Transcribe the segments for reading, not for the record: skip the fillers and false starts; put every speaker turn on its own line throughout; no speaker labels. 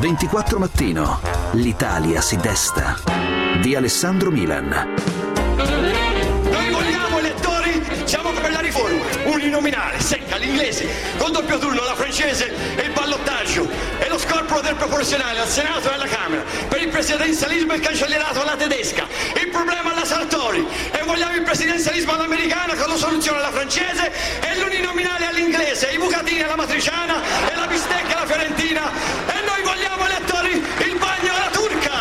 24 Mattino. L'Italia si desta. Di Alessandro Milan.
Noi vogliamo elettori, siamo per la riforma, uninominale, secca, l'inglese, con doppio turno, la francese e il ballottaggio e lo scorporo del proporzionale al Senato e alla Camera, per il presidenzialismo e il cancellierato alla tedesca, il problema alla Sartori, e vogliamo il presidenzialismo all'americana con la soluzione alla francese e l'uninominale all'inglese, i bucatini alla matriciana e la bistecca alla fiorentina, e noi vogliamo elettori il bagno alla turca.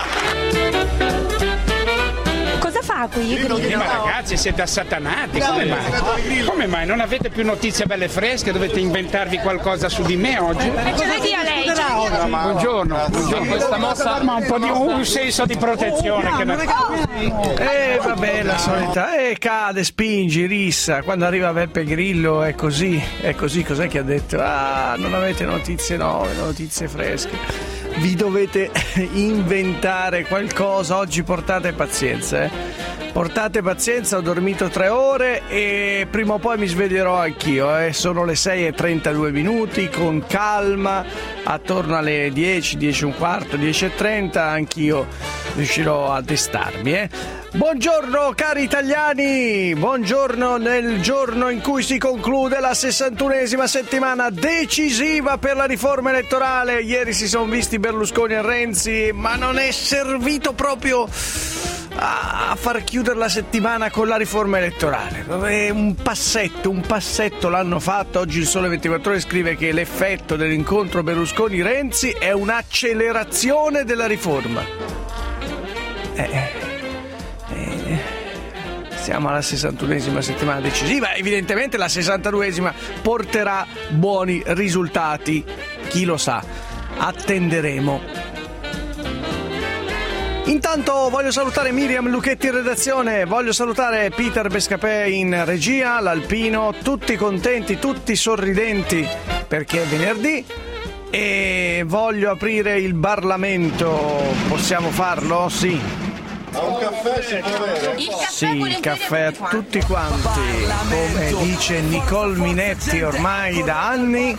Cosa fa qui?
Ma ragazzi, siete assatanati, come mai? Non avete più notizie belle fresche? Dovete inventarvi qualcosa su di me oggi?
Cosa dia lei?
Buongiorno. Questa mossa ma un po' di un senso di protezione che
vabbè, la solita. Cade, spingi, rissa. Quando arriva Beppe Grillo è così, cos'è che ha detto? Non avete notizie nuove, notizie fresche. Vi dovete inventare qualcosa. Oggi portate pazienza, Portate pazienza, ho dormito 3 ore e prima o poi mi sveglierò anch'io, Sono le 6:32, con calma, attorno alle 10, 10 e un quarto, 10:30, anch'io riuscirò a destarmi, Buongiorno cari italiani, buongiorno nel giorno in cui si conclude la 61esima settimana decisiva per la riforma elettorale. Ieri si sono visti Berlusconi e Renzi, ma non è servito proprio a far chiudere la settimana con la riforma elettorale. Un passetto l'hanno fatto. Oggi il Sole 24 Ore scrive che l'effetto dell'incontro Berlusconi-Renzi è un'accelerazione della riforma. Siamo alla 61esima settimana decisiva, evidentemente la 62esima porterà buoni risultati, chi lo sa, attenderemo. Intanto voglio salutare Miriam Lucchetti in redazione, voglio salutare Peter Bescapè in regia, l'Alpino, tutti contenti, tutti sorridenti perché è venerdì e voglio aprire il Parlamento. Possiamo farlo? Sì.
Un caffè si può avere?
Sì, il caffè a tutti quanti, come dice Nicole Minetti ormai da anni.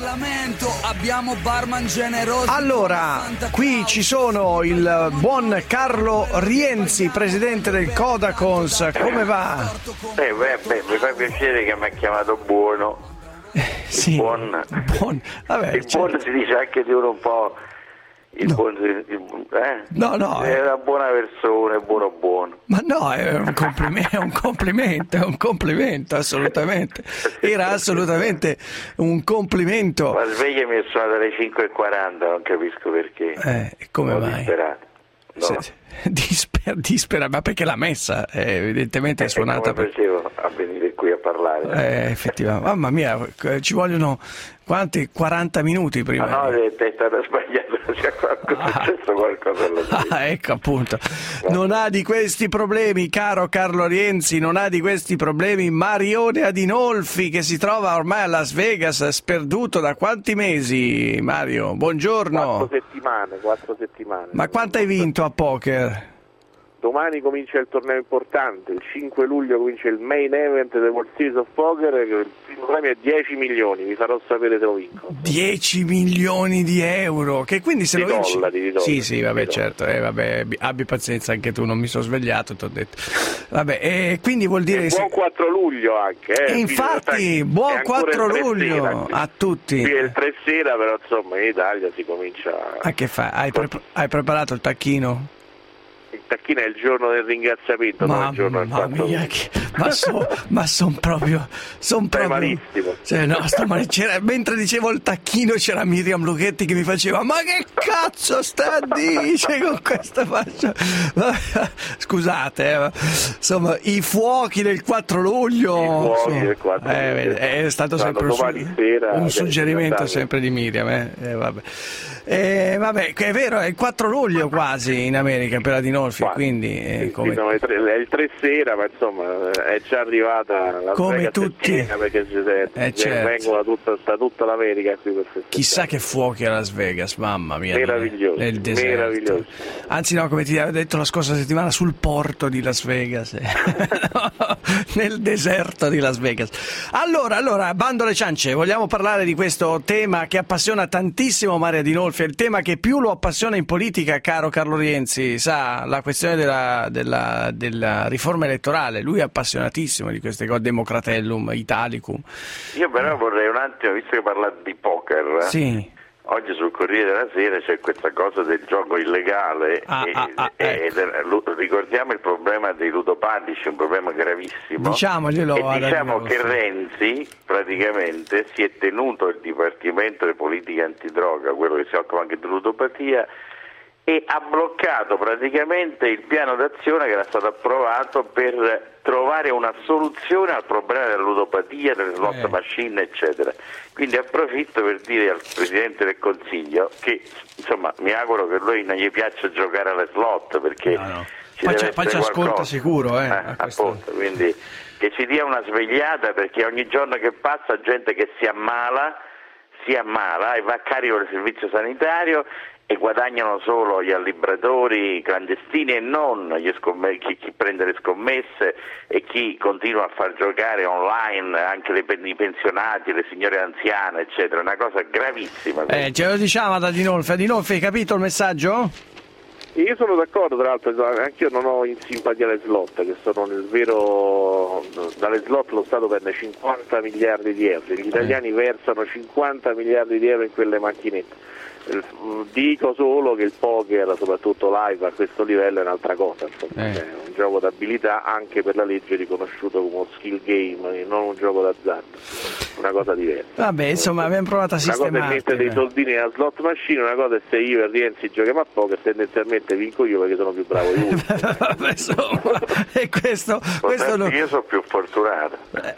Allora, qui ci sono il buon Carlo Rienzi, presidente del Codacons, come va?
Mi fa piacere che mi ha chiamato buono.
Sì,
buon.
Vabbè,
il buono si dice anche di uno un po'.
No.
È una buona persona, è buono.
Ma no, è un complimento, assolutamente. Era assolutamente un complimento.
La sveglia mi è suonata alle 5:40, non capisco perché.
Come mai?
Disperato. No.
Dispera, ma perché la messa evidentemente è suonata.
Come facevo a venire qui a parlare?
Effettivamente, mamma mia, ci vogliono quanti? 40 minuti prima.
No, è stato sbagliato, è successo qualcosa.
Ecco appunto, non ha di questi problemi, caro Carlo Rienzi, non ha di questi problemi Marione Adinolfi, che si trova ormai a Las Vegas, sperduto da quanti mesi, Mario? Buongiorno.
4 settimane.
Ma quanto hai vinto a poker?
Domani comincia il torneo importante, il 5 luglio comincia il main event del World Series of Poker, il primo premio è 10 milioni, vi farò sapere se lo vinco. 10
milioni di euro, che quindi se
di
lo vinci...
Dollari.
Sì, vabbè, certo, abbi pazienza anche tu, non mi sono svegliato, ti ho detto. Vabbè, quindi vuol dire...
Buon 4 luglio anche,
infatti, buon 4 luglio a tutti.
Qui è il 3 sera, però insomma in Italia si comincia...
Che fai? Hai preparato il tacchino?
Il tacchino è il giorno del ringraziamento, non il giorno del 4 luglio.
Ma son proprio
malissimo.
Mentre dicevo il tacchino c'era Miriam Lucchetti che mi faceva: ma che cazzo sta a dire con questa faccia? Scusate, insomma, i fuochi del 4 luglio è stato sempre un suggerimento sempre di Miriam, vabbè, è vero, è il 4 luglio quasi in America per Adinolfi, quindi
è il 3 sera, ma insomma è già arrivata la
come tutti,
perché vengono da tutta l'America qui per festeggiare.
Chissà che fuochi a Las Vegas, mamma mia,
meraviglioso,
meraviglioso. Anzi no, come ti avevo detto la scorsa settimana, sul porto di Las Vegas nel deserto di Las Vegas. Allora bando alle ciance, vogliamo parlare di questo tema che appassiona tantissimo Mario Adinolfi, Adinolfi, è il tema che più lo appassiona in politica, caro Carlo Rienzi, sa, la questione della riforma elettorale. Lui è appassionatissimo di queste cose, Democratellum, Italicum.
Io però vorrei un attimo, visto che parlate di poker,
sì.
Oggi sul Corriere della Sera c'è questa cosa del gioco illegale ricordiamo il problema dei ludopatici, un problema gravissimo.
Diciamoglielo.
E diciamo che Renzi praticamente si è tenuto il Dipartimento di Politica Antidroga, quello che si occupa anche di ludopatia, e ha bloccato praticamente il piano d'azione che era stato approvato per trovare una soluzione al problema della ludopatia, delle slot machine, eccetera. Quindi approfitto per dire al Presidente del Consiglio che insomma mi auguro che lui non gli piaccia giocare alle slot, perché
poi ci ascolta sicuro,
appunto, quindi che ci dia una svegliata, perché ogni giorno che passa gente che si ammala e va a carico del servizio sanitario, e guadagnano solo gli allibratori clandestini e non chi prende le scommesse e chi continua a far giocare online anche i pensionati, le signore anziane, eccetera. Una cosa gravissima.
Ce lo diciamo ad Adinolfi. Adinolfi, hai capito il messaggio?
Io sono d'accordo, tra l'altro, anche io non ho in simpatia le slot, che sono nel vero. Dalle slot lo Stato prende 50 miliardi di euro, gli italiani versano 50 miliardi di euro in quelle macchinette. Dico solo che il poker, soprattutto live a questo livello, è un'altra cosa, è un gioco d'abilità anche per la legge riconosciuto come uno skill game, non un gioco d'azzardo, una cosa diversa.
Vabbè, insomma, abbiamo provato a sistemare.
Una cosa è mettere dei soldini nella slot machine, una cosa è se io e Rienzi giochiamo a poker, tendenzialmente vinco io perché sono più bravo di lui.
Vabbè, insomma, e questo non...
Io sono più fortunato.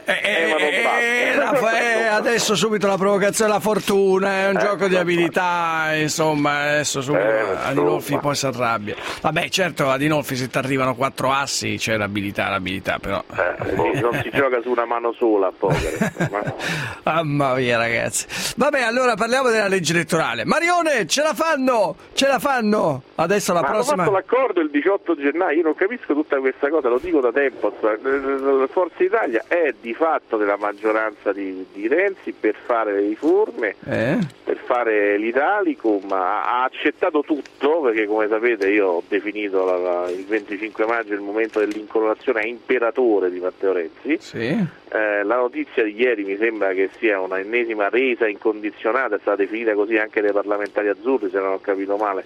Ma non basta.
Adesso subito la provocazione, la fortuna, è un gioco di abilità. Insomma, adesso subito Adinolfi poi si arrabbia. Vabbè, certo, Adinolfi, se ti arrivano 4 assi c'è l'abilità però
non si gioca su una mano sola a poker.
Mamma mia, ragazzi. Vabbè, allora parliamo della legge elettorale. Marione, ce la fanno adesso la prossima.
Hanno fatto l'accordo il 18 gennaio. Io non capisco tutta questa cosa, lo dico da tempo. Forza Italia è di fatto nella maggioranza di Renzi per fare le riforme, per fare l'Italicum, ha accettato tutto, perché come sapete io ho definito il 25 maggio il momento dell'incoronazione a imperatore di Matteo Renzi.
Sì.
La notizia di ieri mi sembra che sia una ennesima resa incondizionata, è stata definita così anche dai parlamentari azzurri, se non ho capito male,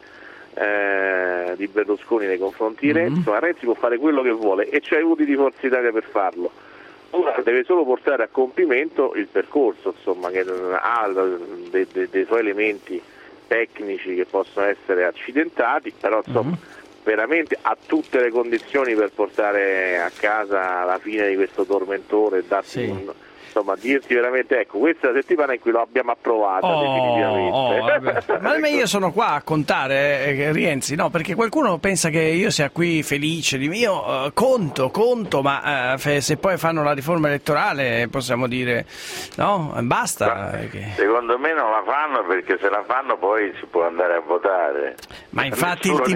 di Berlusconi nei confronti di Renzi. Ma Renzi può fare quello che vuole e c'ha i voti di Forza Italia per farlo. Ora deve solo portare a compimento il percorso, insomma, che ha dei suoi elementi tecnici che possono essere accidentati, però insomma veramente ha tutte le condizioni per portare a casa la fine di questo tormentore e darsi dirti veramente, ecco, questa settimana in cui lo abbiamo approvata definitivamente.
Ma io sono qua a contare, Rienzi, no, perché qualcuno pensa che io sia qui felice di mio, conto, ma se poi fanno la riforma elettorale possiamo dire no, basta.
Secondo me non la fanno, perché se la fanno poi si può andare a votare.
Ma infatti il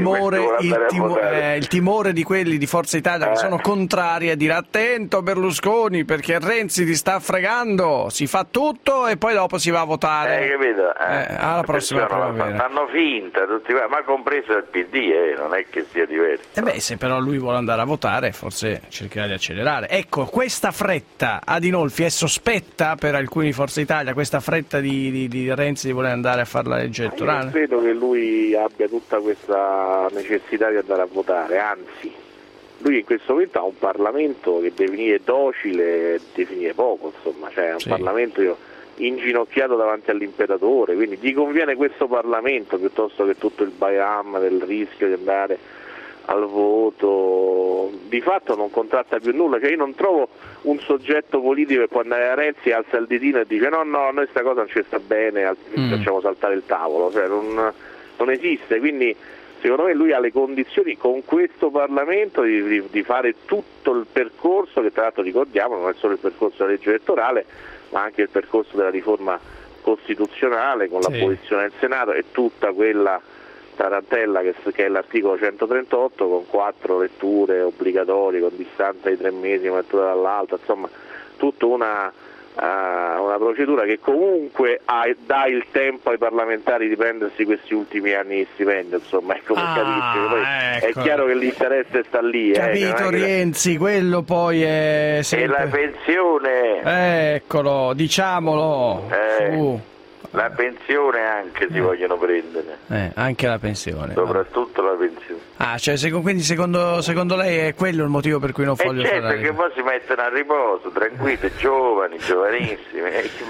timore di quelli di Forza Italia che sono contrari a dire attento Berlusconi, perché Renzi ti sta fregando, si fa tutto e poi dopo si va a votare.
Capito?
Alla prossima primavera.
Fanno finta tutti, ma compreso il PD, non è che sia diverso.
Se però lui vuole andare a votare, forse cercherà di accelerare. Ecco, questa fretta, Adinolfi, è sospetta per alcuni di Forza Italia, questa fretta di Renzi di voler andare a fare la legge elettorale?
Io credo che lui abbia tutta questa necessità di andare a votare, anzi lui in questo momento ha un Parlamento che definire docile, definire poco, insomma, cioè è un Parlamento inginocchiato davanti all'imperatore, quindi gli conviene questo Parlamento piuttosto che tutto il baiam del rischio di andare al voto. Di fatto non contratta più nulla, cioè io non trovo un soggetto politico che può andare a Renzi, alza il ditino e dice no, noi sta cosa non ci sta bene, altrimenti facciamo saltare il tavolo, cioè non esiste, quindi secondo me lui ha le condizioni con questo Parlamento di fare tutto il percorso, che tra l'altro ricordiamo non è solo il percorso della legge elettorale, ma anche il percorso della riforma costituzionale con l'abolizione del Senato e tutta quella tarantella che è l'articolo 138 con 4 letture obbligatorie con distanza di 3 mesi una lettura dall'altra, insomma tutta una procedura che comunque dà il tempo ai parlamentari di prendersi questi ultimi anni di stipendio, insomma, è come capisci, poi
ecco.
è chiaro che l'interesse sta lì.
Capito, Rienzi, quello poi è sempre...
E la pensione.
Eccolo, diciamolo.
La pensione anche si vogliono prendere.
Anche la pensione.
Soprattutto la pensione.
Cioè, quindi secondo lei è quello il motivo per cui non voglio fare?
Certo, che poi si mettono a riposo, tranquilli, giovani, giovanissimi.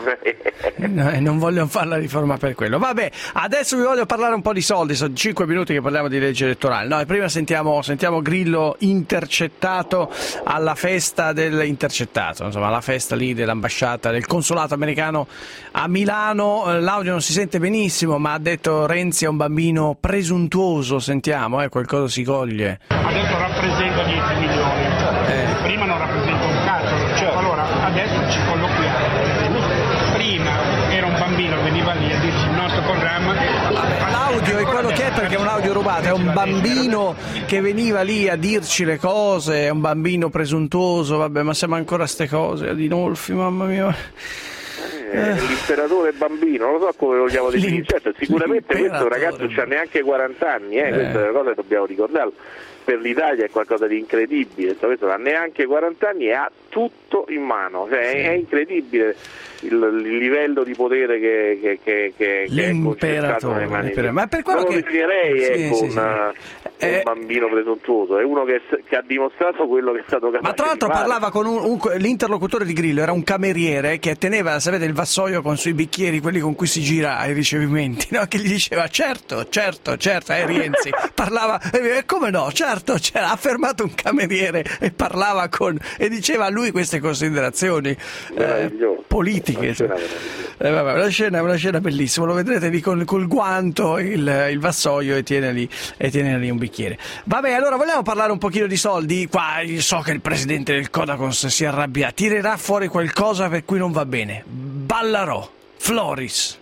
Non voglio fare la riforma per quello. Vabbè, adesso vi voglio parlare un po' di soldi, sono 5 minuti che parliamo di legge elettorale. No, prima sentiamo Grillo intercettato alla festa insomma, alla festa lì dell'ambasciata, del consolato americano a Milano. L'audio non si sente benissimo, ma ha detto Renzi è un bambino presuntuoso, sentiamo, qualcosa si coglie.
Ha detto rappresenta 10 milioni, prima non rappresenta un cazzo, cioè, allora adesso ci colloquiamo. Prima era un bambino, veniva lì a dirci il nostro programma.
L'audio è quello che è, perché è un audio rubato, è un bambino che veniva lì a dirci le cose, è un bambino presuntuoso, vabbè, ma siamo ancora a ste cose, a Dinolfi, mamma mia.
L'imperatore bambino, non lo so come vogliamo definire, certo, sicuramente questo ragazzo non ha neanche 40 anni, questa è una cosa che dobbiamo ricordarlo, per l'Italia è qualcosa di incredibile, questo non ha neanche 40 anni e ha tutto in mano, cioè, è incredibile il livello di potere che è concentrato nelle mani.
Ma per quello
non lo definirei un bambino presuntuoso, è uno che ha dimostrato quello che è stato capace.
Ma tra l'altro
di fare.
parlava con l'interlocutore di Grillo, era un cameriere che teneva, sapete, il vassoio con sui bicchieri, quelli con cui si gira ai ricevimenti, no? Che gli diceva certo, Rienzi, parlava, come no, certo, ha fermato un cameriere e parlava e diceva a lui queste considerazioni politiche. Vabbè, una scena bellissima, lo vedrete lì col guanto il vassoio e tiene lì un bicchiere. Vabbè, allora vogliamo parlare un pochino di soldi? Qua io so che il presidente del Codacons si arrabbia, tirerà fuori qualcosa per cui non va bene. Ballarò, Floris.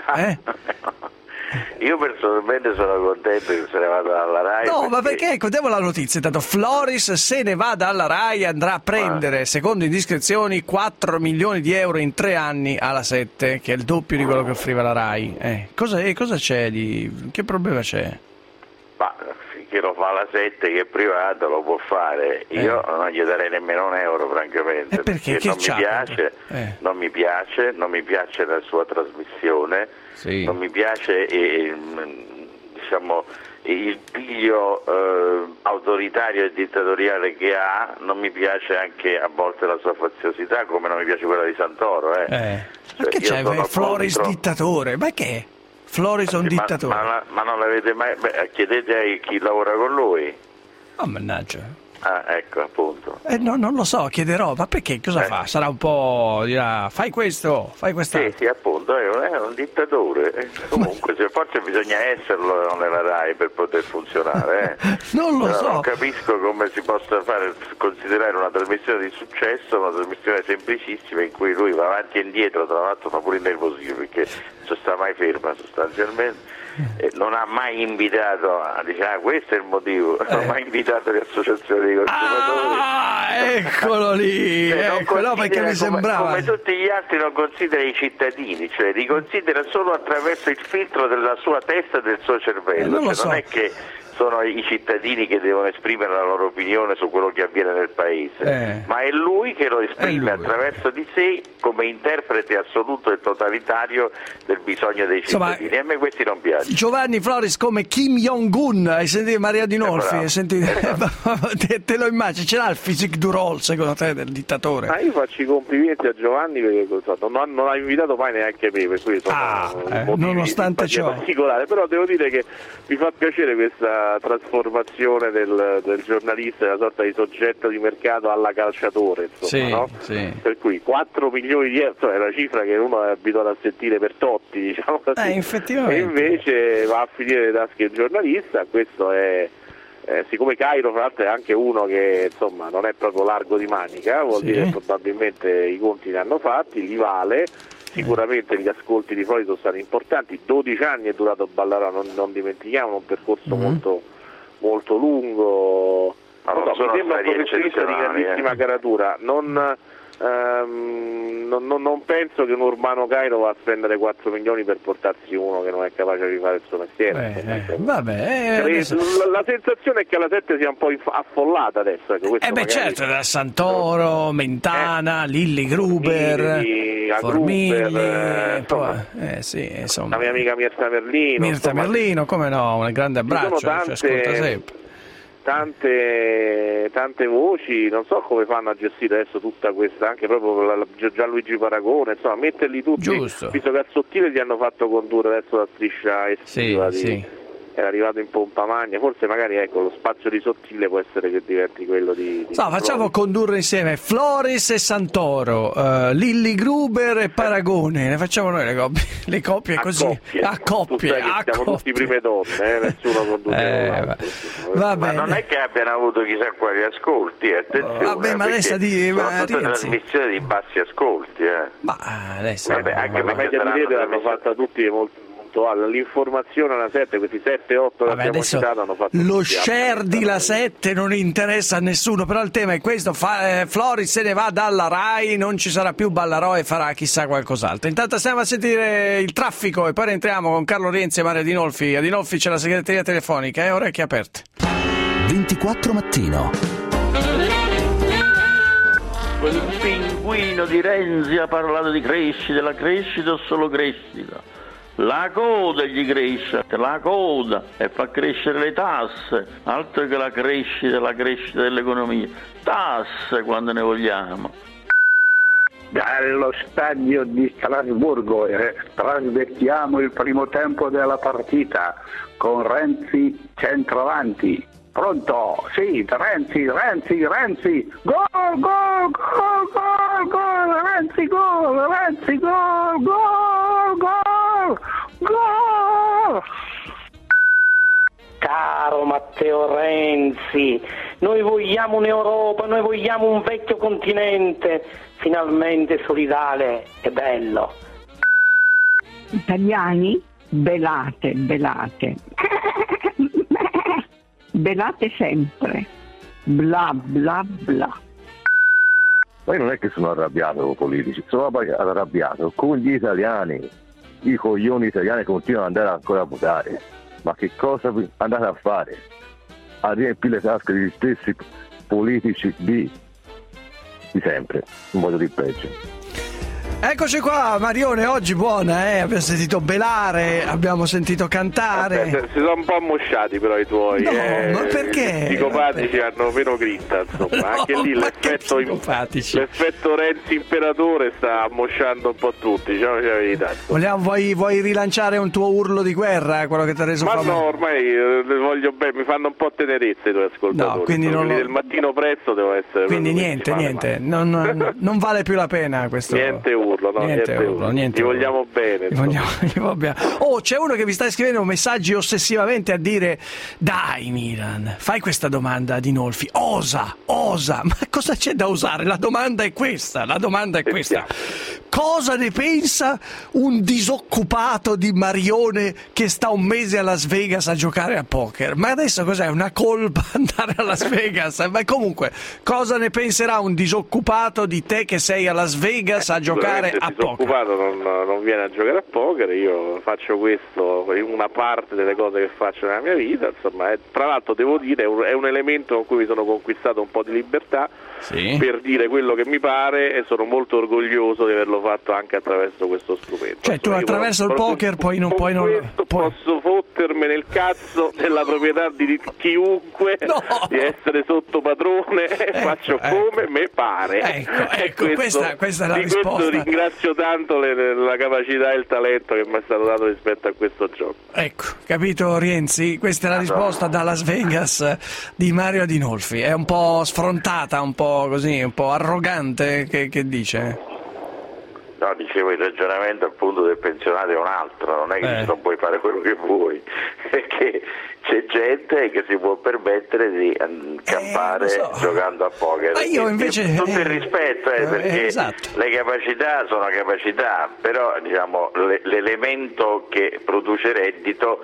Io personalmente sono contento che se ne vada dalla RAI.
No, ma perché? Diamo la notizia, tanto Floris se ne va dalla RAI, andrà a prendere, secondo indiscrezioni, 4 milioni di euro in 3 anni alla 7, che è il doppio di quello che offriva la RAI. Cosa c'è che problema c'è?
Ma finché lo fa la 7, che è privato, lo può fare. Io non gli darei nemmeno un euro, francamente,
perché
non mi piace la sua trasmissione.
Sì.
Non mi piace il piglio autoritario e dittatoriale che ha, non mi piace anche a volte la sua faziosità, come non mi piace quella di Santoro.
Ma che c'è? Floris dittatore? Ma che è? Floris è un dittatore?
Ma non l'avete mai... chiedete a chi lavora con lui.
Oh, mannaggia.
Ecco, appunto.
No, non lo so, chiederò, ma perché? Cosa fa? Sarà un po', dirà, fai questo, fai quest'altro.
Sì, appunto, è un dittatore. Comunque, forse bisogna esserlo nella RAI per poter funzionare.
Non lo so.
Non capisco come si possa considerare una trasmissione di successo, una trasmissione semplicissima in cui lui va avanti e indietro, tra l'altro fa pure innervosire perché non sta mai ferma sostanzialmente. Non ha mai invitato questo è il motivo, non ha mai invitato le associazioni di consumatori.
Eccolo lì, no, perché mi sembrava
come tutti gli altri non considera i cittadini, cioè li considera solo attraverso il filtro della sua testa e del suo cervello, non è che sono i cittadini che devono esprimere la loro opinione su quello che avviene nel paese, ma è lui che lo esprime attraverso di sé come interprete assoluto e totalitario del bisogno dei cittadini. E a me questi non piacciono.
Giovanni Floris come Kim Jong-un, hai sentito Maria Dinolfi? Te lo immagini, ce l'ha il physique du rôle secondo te del dittatore?
Io faccio i complimenti a Giovanni perché non ha invitato mai neanche me, per cui
nonostante ciò
particolare, però devo dire che mi fa piacere questa trasformazione del giornalista, una sorta di soggetto di mercato alla calciatore, insomma, per cui 4 milioni di euro è una cifra che uno è abituato a sentire per Totti, diciamo così,
effettivamente.
E invece va a finire le tasche del giornalista. Questo è siccome Cairo fra l'altro è anche uno che insomma non è proprio largo di manica, vuol dire che probabilmente i conti ne hanno fatti, li vale. Sicuramente gli ascolti di Floris sono stati importanti, 12 anni è durato Ballarà, non dimentichiamo, un percorso molto, molto lungo. Mi sembra un professionista di grandissima caratura, non non penso che un Urbano Cairo va a spendere 4 milioni per portarsi uno che non è capace di fare il suo mestiere. La sensazione è che la 7 sia un po' affollata adesso.
Certo, da Santoro, Mentana, Lilli Gruber, Formigli, insomma.
La mia amica Mirta Merlino.
Come no, un grande abbraccio, ci ascolta sempre.
Tante voci, non so come fanno a gestire adesso tutta questa, anche proprio Gianluigi Paragone, insomma, metterli tutti.
Giusto.
Visto che a Sottile gli hanno fatto condurre adesso la striscia estiva era arrivato in pompa magna, forse magari lo spazio di Sottile può essere che diventi quello di
facciamo condurre insieme Floris e Santoro, Lilli Gruber e Paragone, ne facciamo noi le coppie così a coppie.
Siamo tutti prime donne, nessuno conduce.
Ma non è che abbiano avuto chissà quali ascolti, attenzione.
Vabbè, ma adesso
sono tutte trasmissioni di bassi ascolti,
Ma adesso
anche
la media di rete l'hanno fatta tutti molto. L'informazione alla 7, questi 7-8 che abbiamo citato hanno fatto
lo share di la 7 non interessa a nessuno, però il tema è questo. Floris se ne va dalla Rai, non ci sarà più Ballarò e farà chissà qualcos'altro. Intanto stiamo a sentire il traffico e poi rientriamo con Carlo Rienzi e Mario Adinolfi. Adinolfi c'è la segreteria telefonica, orecchie aperte.
24 mattino.
Quel pinguino di Renzi ha parlato di crescita, la crescita o solo crescita? La coda gli cresce, la coda, e fa crescere le tasse, altro che la crescita dell'economia, tasse quando ne vogliamo.
Dallo stadio di Strasburgo trasmettiamo il primo tempo della partita con Renzi centravanti. Pronto? Sì, Renzi, gol, Renzi, gol!
Caro Matteo Renzi, noi vogliamo un'Europa, noi vogliamo un vecchio continente, finalmente solidale e bello.
Italiani, belate. Belate sempre, bla bla bla.
Ma io non è che sono arrabbiato con i politici, sono arrabbiato con gli italiani. I coglioni italiani continuano ad andare ancora a votare. Ma che cosa andate a fare? A riempire le tasche degli stessi politici di sempre, un modo di peggio.
Eccoci qua, Marione, oggi buona, abbiamo sentito belare, abbiamo sentito cantare.
Si sono un po' ammosciati però i tuoi.
No, ma perché?
I psicopatici hanno meno grinta, insomma.
No,
anche lì l'effetto Renzi imperatore sta ammosciando un po' tutti, diciamoci la verità.
Vuoi rilanciare un tuo urlo di guerra, quello che ti ha reso famoso?
Ma no, ormai le voglio bene, mi fanno un po' tenerezza i tuoi ascoltatori.
No, quindi
quelli del mattino presto devo essere.
Quindi niente, non vale più la pena questo.
Niente urlo. Ti vogliamo bene.
Oh, c'è uno che mi sta scrivendo messaggi ossessivamente a dire: dai Milan, fai questa domanda a Adinolfi, osa, ma cosa c'è da osare? La domanda è questa. Cosa ne pensa un disoccupato di Marione che sta un mese a Las Vegas a giocare a poker? Ma adesso cos'è? Una colpa andare a Las Vegas? Ma comunque, cosa ne penserà un disoccupato di te che sei a Las Vegas a giocare a poker?
Il disoccupato non viene a giocare a poker, io faccio questo in una parte delle cose che faccio nella mia vita, insomma, tra l'altro devo dire è un elemento con cui mi sono conquistato un po' di libertà. Sì. Per dire quello che mi pare e sono molto orgoglioso di averlo fatto anche attraverso questo strumento.
Cioè tu attraverso il poker poi non
posso fottermi nel cazzo della proprietà di chiunque, di essere sotto padrone, faccio come me pare.
Ecco, questa è la risposta.
Questo ringrazio tanto la capacità e il talento che mi è stato dato rispetto a questo gioco.
Ecco, capito Rienzi? Questa è la risposta da Las Vegas di Mario Adinolfi. È un po' sfrontata, un po' così, un po' arrogante, che dice?
No, no? Dicevo, il ragionamento appunto del pensionato è un altro, non è che non puoi fare quello che vuoi, perché c'è gente che si può permettere di campare giocando a poker.
Ma io invece
tutto il rispetto, perché le capacità sono capacità, però diciamo l'elemento che produce reddito.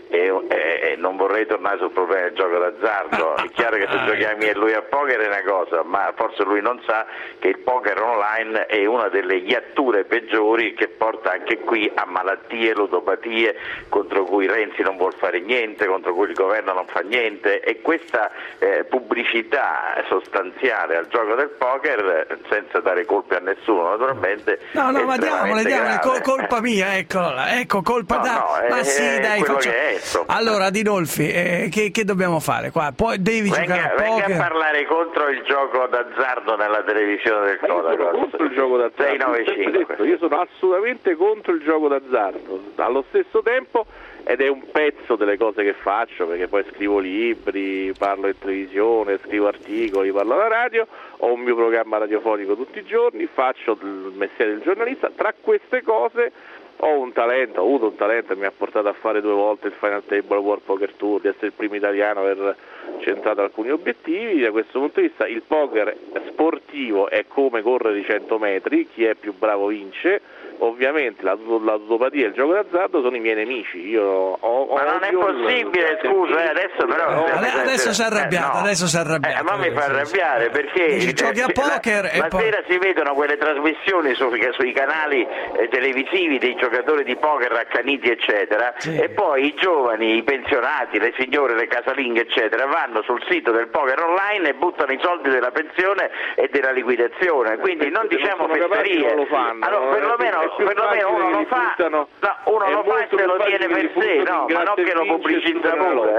E non vorrei tornare sul problema del gioco d'azzardo. È chiaro che se giochiamo io e lui a poker è una cosa, ma forse lui non sa che il poker online è una delle iatture peggiori che porta anche qui a malattie, ludopatie contro cui Renzi non vuol fare niente, contro cui il governo non fa niente, e questa pubblicità sostanziale al gioco del poker, senza dare colpe a nessuno naturalmente,
no ma diamole, colpa mia, ecco, colpa ma sì, dai, faccio. Allora Adinolfi, che dobbiamo fare qua? Poi devi giocare a poker.
Venga a parlare contro il gioco d'azzardo nella televisione del Codacons.
Io sono contro il gioco d'azzardo. 695. Io sono assolutamente contro il gioco d'azzardo. Allo stesso tempo, ed è un pezzo delle cose che faccio, perché poi scrivo libri, parlo in televisione, scrivo articoli, parlo alla radio, ho un mio programma radiofonico tutti i giorni, faccio il mestiere del giornalista. Tra queste cose ho avuto un talento e mi ha portato a fare 2 volte il Final Table World Poker Tour, di essere il primo italiano a aver centrato alcuni obiettivi. Da questo punto di vista il poker sportivo è come correre di 100 metri, chi è più bravo vince. Ovviamente la ludopatia e il gioco d'azzardo sono i miei nemici.
Ma non è possibile, scusa, adesso però
adesso si è arrabbiato,
ma mi fa arrabbiare, perché
giochi a poker
la sera si vedono quelle trasmissioni sui canali televisivi dei giocatori di poker accaniti eccetera, e poi i giovani, i pensionati, le signore, le casalinghe eccetera vanno sul sito del poker online e buttano i soldi della pensione e della liquidazione, quindi non diciamo fesserie.
Non lo fanno,
allora perlomeno uno lo fa, e se lo tiene per sé, no, ma non che lo pubblicizza pure.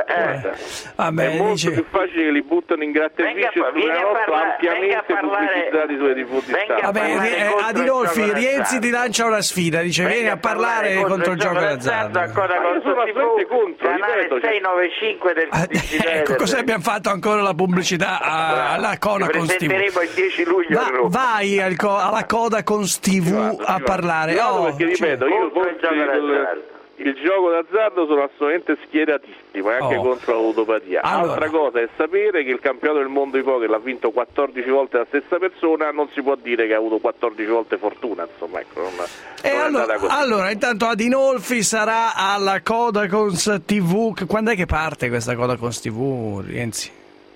È molto più facile che li buttano in gratta e vince ampiamente pubblicizzati sulle TV di Stato.
Adinolfi, Rienzi ti lancia una sfida, dice vieni a parlare contro il gioco d'azzardo.
Io sono assolutamente contro, ripeto,
695 del
ecco, cos'è abbiamo fatto ancora la pubblicità alla Codacons TV?
Presenteremo il 10 luglio a Roma.
Vai alla Codacons TV a parlare.
Perché ripeto, io il gioco d'azzardo sono assolutamente schieratissimo, anche contro la ludopatia. Altra cosa è sapere che il campionato del mondo di poker l'ha vinto 14 volte la stessa persona, non si può dire che ha avuto 14 volte fortuna, insomma, ecco,
allora intanto Adinolfi sarà alla Codacons TV. Quando è che parte questa Codacons TV, Rienzi?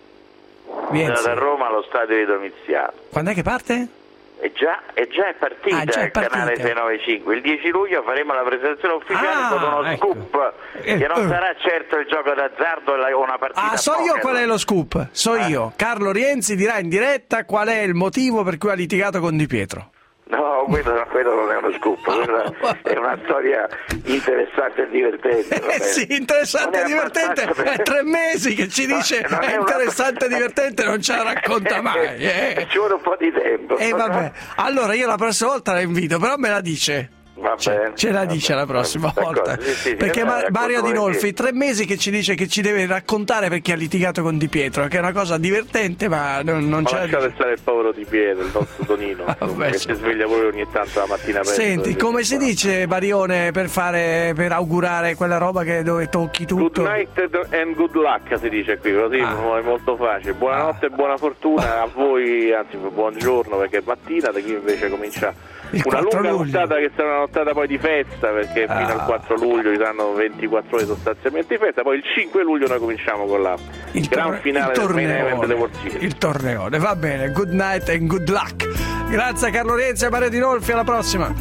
Da Roma allo stadio di Domiziano.
Quando è che parte?
È già partita il canale 695. Il 10 luglio faremo la presentazione ufficiale con uno scoop che non sarà certo il gioco d'azzardo o una partita.
So io qual è lo scoop. Io. Carlo Rienzi dirà in diretta qual è il motivo per cui ha litigato con Di Pietro.
No, quello non è uno scoop, quella è una storia interessante e divertente.
Sì, interessante e divertente. È 3 mesi che ci dice è interessante e divertente, non ce la racconta mai.
Ci vuole un po' di tempo.
Vabbè. Allora io la prossima volta la invito, però me la dice. Ce la dice la prossima volta, perché Mario Adinolfi 3 mesi che ci dice che ci deve raccontare perché ha litigato con Di Pietro, che è una cosa divertente, ma non c'è.
Lasciate stare il povero Di Pietro, il nostro Tonino, che si sveglia pure ogni tanto la mattina presto.
Senti, come si dice, Barione, per augurare quella roba dove tocchi tutto?
Good night and good luck si dice qui, così è molto facile. Buonanotte e buona fortuna a voi, anzi buongiorno perché è mattina, da chi invece comincia una lunga nottata che sarà una nottata poi di festa, perché fino al 4 luglio ci saranno 24 ore sostanzialmente di festa, poi il 5 luglio noi cominciamo con il gran finale del main event delle World Series.
Il torneone, va bene, good night and good luck. Grazie a Carlo Rienzi e a Mario Adinolfi, alla prossima.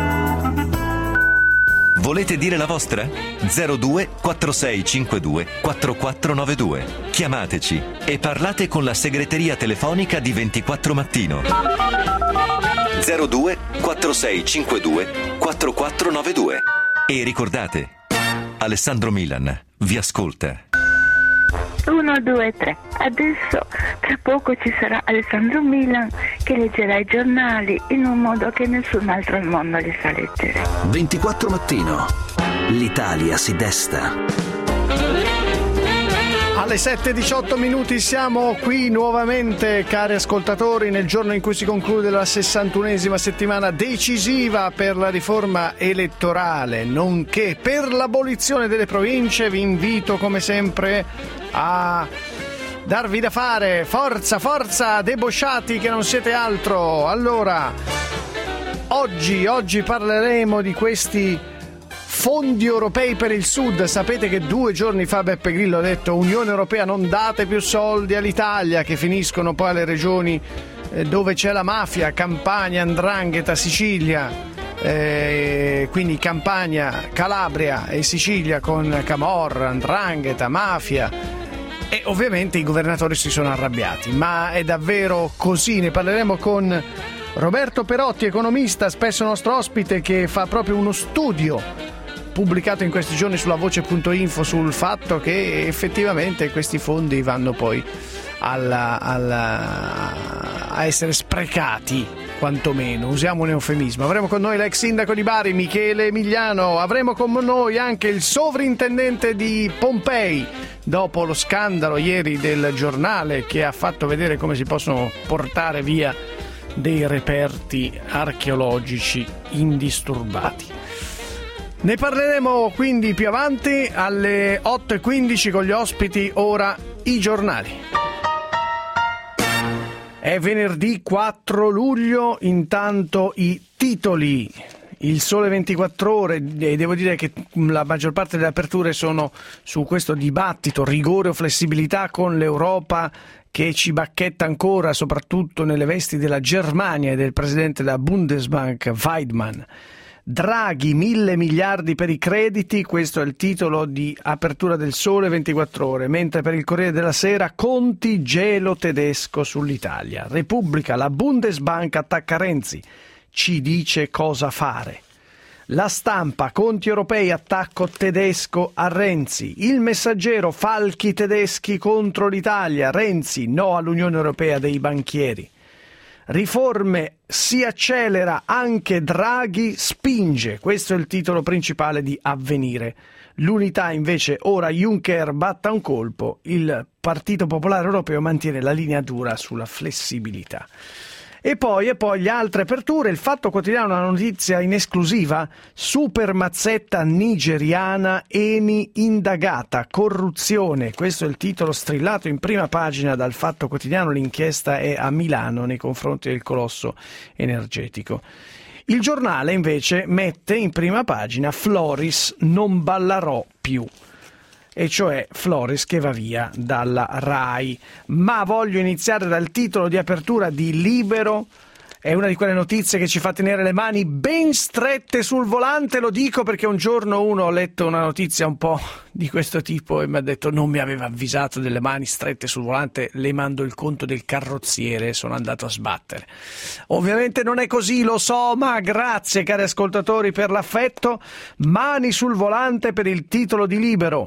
Volete dire la vostra? 02 4652 4492. Chiamateci e parlate con la segreteria telefonica di 24 Mattino. 02 4652 4492. E ricordate, Alessandro Milan vi ascolta.
1, 2, 3. Adesso tra poco ci sarà Alessandro Milan che leggerà i giornali in un modo che nessun altro al mondo li sa leggere.
24 Mattino. L'Italia si desta.
Alle 7:18 siamo qui nuovamente, cari ascoltatori, nel giorno in cui si conclude la 61esima settimana decisiva per la riforma elettorale, nonché per l'abolizione delle province. Vi invito come sempre a darvi da fare. Forza, forza, debosciati che non siete altro. Allora, oggi parleremo di questi fondi europei per il Sud. Sapete che 2 giorni fa Beppe Grillo ha detto: Unione Europea, non date più soldi all'Italia, che finiscono poi alle regioni dove c'è la mafia, Campania, 'ndrangheta, Sicilia, quindi Campania, Calabria e Sicilia con Camorra, 'ndrangheta, mafia. E ovviamente i governatori si sono arrabbiati. Ma è davvero così? Ne parleremo con Roberto Perotti, economista, spesso nostro ospite, che fa proprio uno studio pubblicato in questi giorni sulla voce.info sul fatto che effettivamente questi fondi vanno poi a essere sprecati, quantomeno, usiamo un eufemismo. Avremo con noi l'ex sindaco di Bari, Michele Emiliano. Avremo con noi anche il sovrintendente di Pompei, dopo lo scandalo ieri del Giornale che ha fatto vedere come si possono portare via dei reperti archeologici indisturbati. Ne parleremo quindi più avanti alle 8:15 con gli ospiti. Ora i giornali. È venerdì 4 luglio, intanto i titoli. Il Sole 24 Ore, e devo dire che la maggior parte delle aperture sono su questo dibattito, rigore o flessibilità con l'Europa che ci bacchetta ancora, soprattutto nelle vesti della Germania e del presidente della Bundesbank Weidmann. Draghi, 1.000 miliardi per i crediti, questo è il titolo di apertura del Sole 24 Ore, mentre per il Corriere della Sera Conti, gelo tedesco sull'Italia. Repubblica, la Bundesbank attacca Renzi, ci dice cosa fare. La Stampa, conti europei, attacco tedesco a Renzi. Il Messaggero, falchi tedeschi contro l'Italia, Renzi, no all'Unione Europea dei banchieri. Riforme, si accelera, anche Draghi spinge, questo è il titolo principale di Avvenire. L'Unità invece, ora Juncker batta un colpo, il Partito Popolare Europeo mantiene la linea dura sulla flessibilità. E poi le altre aperture. Il Fatto Quotidiano, una notizia in esclusiva: super mazzetta nigeriana, Eni indagata, corruzione. Questo è il titolo strillato in prima pagina dal Fatto Quotidiano. L'inchiesta è a Milano nei confronti del colosso energetico. Il Giornale invece mette in prima pagina Floris non ballarò più. E cioè Floris che va via dalla RAI. Ma voglio iniziare dal titolo di apertura di Libero. È una di quelle notizie che ci fa tenere le mani ben strette sul volante. Lo dico perché un giorno ho letto una notizia un po' di questo tipo e mi ha detto: non mi aveva avvisato delle mani strette sul volante, le mando il conto del carrozziere, sono andato a sbattere. Ovviamente non è così, lo so, ma grazie cari ascoltatori per l'affetto. Mani sul volante per il titolo di Libero.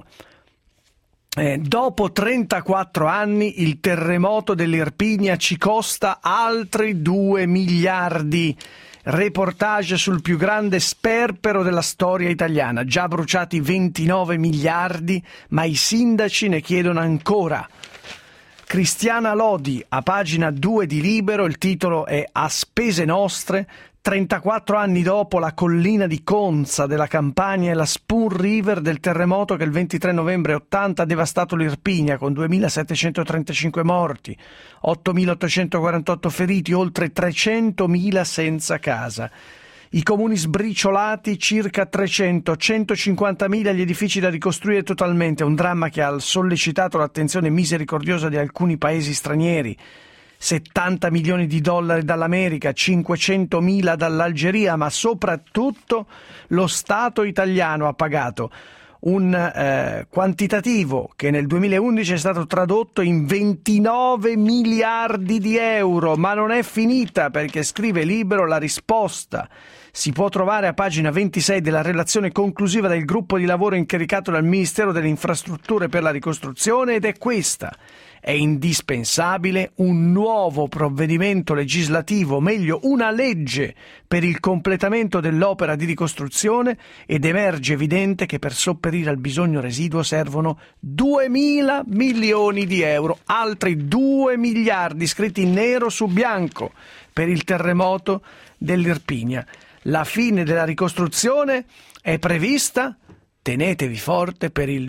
Dopo 34 anni il terremoto dell'Irpinia ci costa altri 2 miliardi. Reportage sul più grande sperpero della storia italiana. Già bruciati 29 miliardi, ma i sindaci ne chiedono ancora. Cristiana Lodi, a pagina 2 di Libero, il titolo è A spese nostre. 34 anni dopo la collina di Conza della Campania e la Spoon River del terremoto che il 23 novembre 80 ha devastato l'Irpinia con 2.735 morti, 8.848 feriti, oltre 300.000 senza casa. I comuni sbriciolati, circa 300, 150.000 gli edifici da ricostruire totalmente, un dramma che ha sollecitato l'attenzione misericordiosa di alcuni paesi stranieri. 70 milioni di dollari dall'America, 500.000 dall'Algeria, ma soprattutto lo Stato italiano ha pagato un quantitativo che nel 2011 è stato tradotto in 29 miliardi di euro, ma non è finita, perché scrive Libero la risposta si può trovare a pagina 26 della relazione conclusiva del gruppo di lavoro incaricato dal Ministero delle Infrastrutture per la ricostruzione, ed è questa. È indispensabile un nuovo provvedimento legislativo, meglio una legge per il completamento dell'opera di ricostruzione, ed emerge evidente che per sopperire al bisogno residuo servono 2.000 milioni di euro, altri 2 miliardi scritti nero su bianco per il terremoto dell'Irpinia. La fine della ricostruzione è prevista, tenetevi forte, per il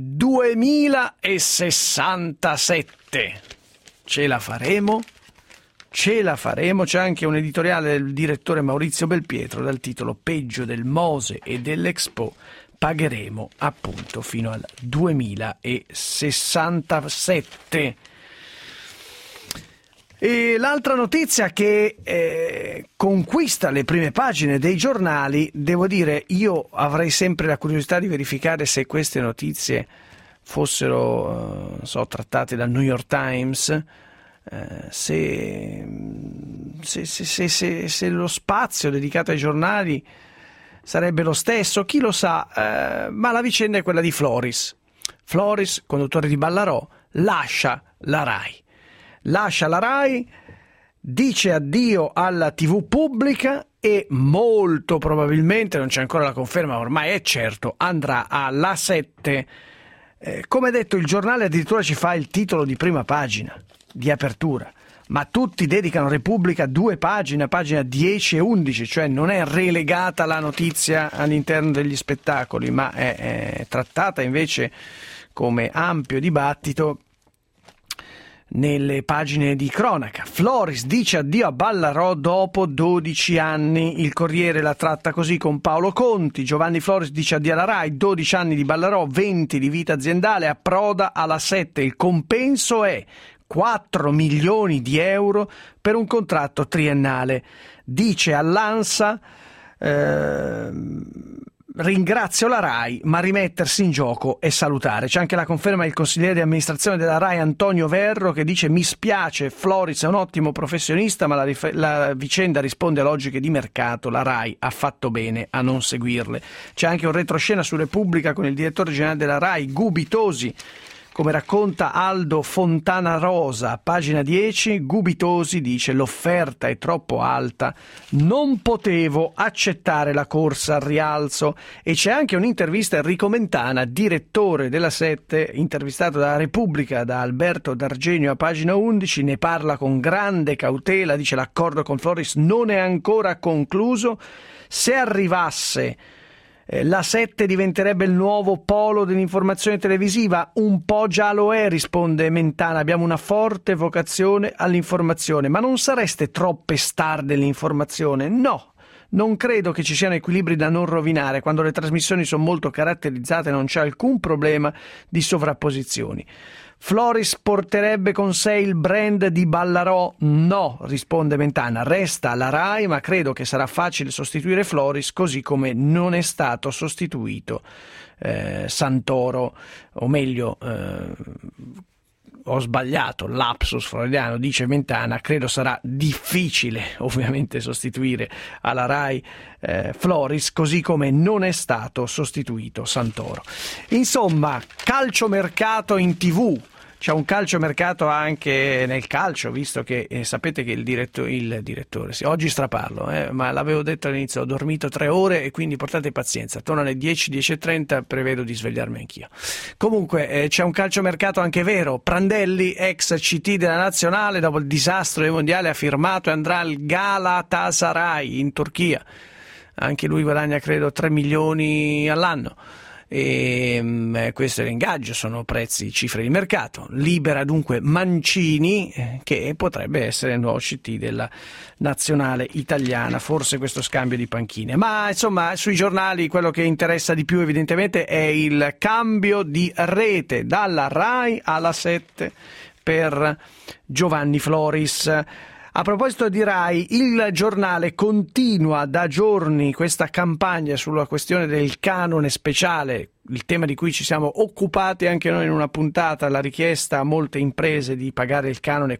2067. Ce la faremo? Ce la faremo. C'è anche un editoriale del direttore Maurizio Belpietro dal titolo "Peggio del Mose e dell'Expo, pagheremo appunto fino al 2067". E l'altra notizia che conquista le prime pagine dei giornali, devo dire, io avrei sempre la curiosità di verificare se queste notizie fossero trattate dal New York Times, se lo spazio dedicato ai giornali sarebbe lo stesso, chi lo sa, ma la vicenda è quella di Floris. Floris, conduttore di Ballarò, lascia la Rai. Dice addio alla TV pubblica e molto probabilmente, non c'è ancora la conferma, ormai è certo, andrà alla 7. Come detto, il giornale addirittura ci fa il titolo di prima pagina, di apertura, ma tutti dedicano Repubblica 2 pagine, pagina 10 e 11, cioè non è relegata la notizia all'interno degli spettacoli, ma è trattata invece come ampio dibattito nelle pagine di cronaca. Floris dice addio a Ballarò dopo 12 anni. Il Corriere la tratta così con Paolo Conti. Giovanni Floris dice addio alla Rai, 12 anni di Ballarò, 20 di vita aziendale, approda alla 7. Il compenso è 4 milioni di euro per un contratto triennale. Dice all'ANSA ringrazio la Rai, ma rimettersi in gioco è salutare. C'è anche la conferma del consigliere di amministrazione della Rai Antonio Verro, che dice: mi spiace, Floris è un ottimo professionista, ma la vicenda risponde a logiche di mercato, la Rai ha fatto bene a non seguirle. C'è anche un retroscena su Repubblica con il direttore generale della Rai Gubitosi, come racconta Aldo Fontanarosa, pagina 10, Gubitosi dice: l'offerta è troppo alta, non potevo accettare la corsa al rialzo. E c'è anche un'intervista a Enrico Mentana, direttore della 7, intervistato da Repubblica da Alberto D'Argenio a pagina 11, ne parla con grande cautela, dice: l'accordo con Floris non è ancora concluso, se arrivasse la 7 diventerebbe il nuovo polo dell'informazione televisiva? Un po' già lo è, risponde Mentana, abbiamo una forte vocazione all'informazione, ma non sareste troppe star dell'informazione? No, non credo che ci siano equilibri da non rovinare, quando le trasmissioni sono molto caratterizzate non c'è alcun problema di sovrapposizioni. Floris porterebbe con sé il brand di Ballarò? No, risponde Mentana, resta alla Rai, ma credo che sarà facile sostituire Floris, così come non è stato sostituito Santoro, o meglio ho sbagliato, lapsus freudiano, dice Mentana, credo sarà difficile ovviamente sostituire alla Rai Floris, così come non è stato sostituito Santoro. Insomma, calciomercato in TV. C'è un calciomercato anche nel calcio, visto che sapete che il direttore, sì, oggi straparlo, ma l'avevo detto all'inizio, ho dormito 3 ore e quindi portate pazienza, attorno alle 10:30 prevedo di svegliarmi anch'io. Comunque c'è un calciomercato anche vero. Prandelli, ex CT della Nazionale, dopo il disastro dei mondiali ha firmato e andrà al Galatasaray in Turchia, anche lui guadagna credo 3 milioni all'anno. E questo è l'ingaggio, sono prezzi, cifre di mercato. Libera dunque Mancini, che potrebbe essere il nuovo CT della nazionale italiana, forse questo scambio di panchine. Ma insomma, sui giornali quello che interessa di più evidentemente è il cambio di rete dalla Rai alla 7 per Giovanni Floris. A proposito di Rai, il giornale continua da giorni questa campagna sulla questione del canone speciale, il tema di cui ci siamo occupati anche noi in una puntata, la richiesta a molte imprese di pagare il canone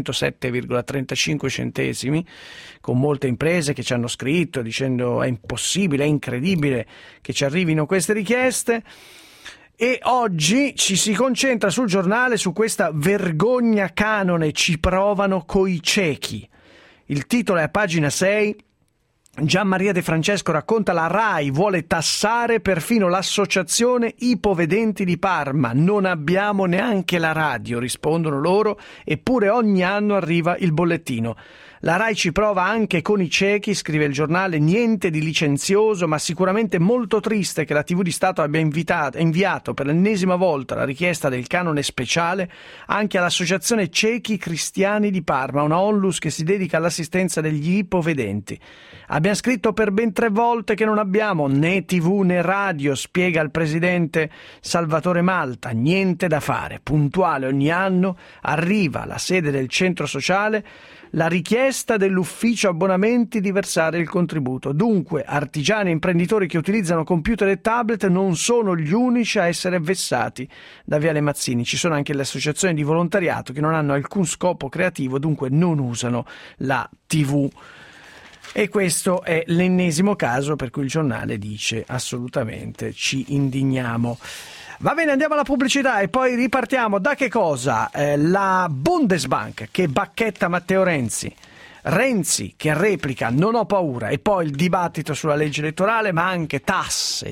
407,35 centesimi, con molte imprese che ci hanno scritto dicendo è impossibile, è incredibile che ci arrivino queste richieste. E oggi ci si concentra sul giornale su questa vergogna canone, ci provano coi ciechi. Il titolo è a pagina 6. Gian Maria De Francesco racconta: la Rai vuole tassare perfino l'associazione ipovedenti di Parma. Non abbiamo neanche la radio, rispondono loro, eppure ogni anno arriva il bollettino. La Rai ci prova anche con i ciechi, scrive il giornale, niente di licenzioso, ma sicuramente molto triste che la TV di Stato abbia inviato per l'ennesima volta la richiesta del canone speciale anche all'Associazione Ciechi Cristiani di Parma, una onlus che si dedica all'assistenza degli ipovedenti. Abbiamo scritto per ben 3 volte che non abbiamo né TV né radio, spiega il presidente Salvatore Malta. Niente da fare, puntuale ogni anno arriva alla sede del centro sociale la richiesta dell'ufficio abbonamenti di versare il contributo. Dunque, artigiani e imprenditori che utilizzano computer e tablet non sono gli unici a essere vessati da Viale Mazzini. Ci sono anche le associazioni di volontariato che non hanno alcun scopo creativo, dunque non usano la TV. E questo è l'ennesimo caso per cui il giornale dice assolutamente ci indigniamo. Va bene, andiamo alla pubblicità e poi ripartiamo. Da che cosa? La Bundesbank che bacchetta Matteo Renzi. Renzi che replica non ho paura, e poi il dibattito sulla legge elettorale, ma anche tasse.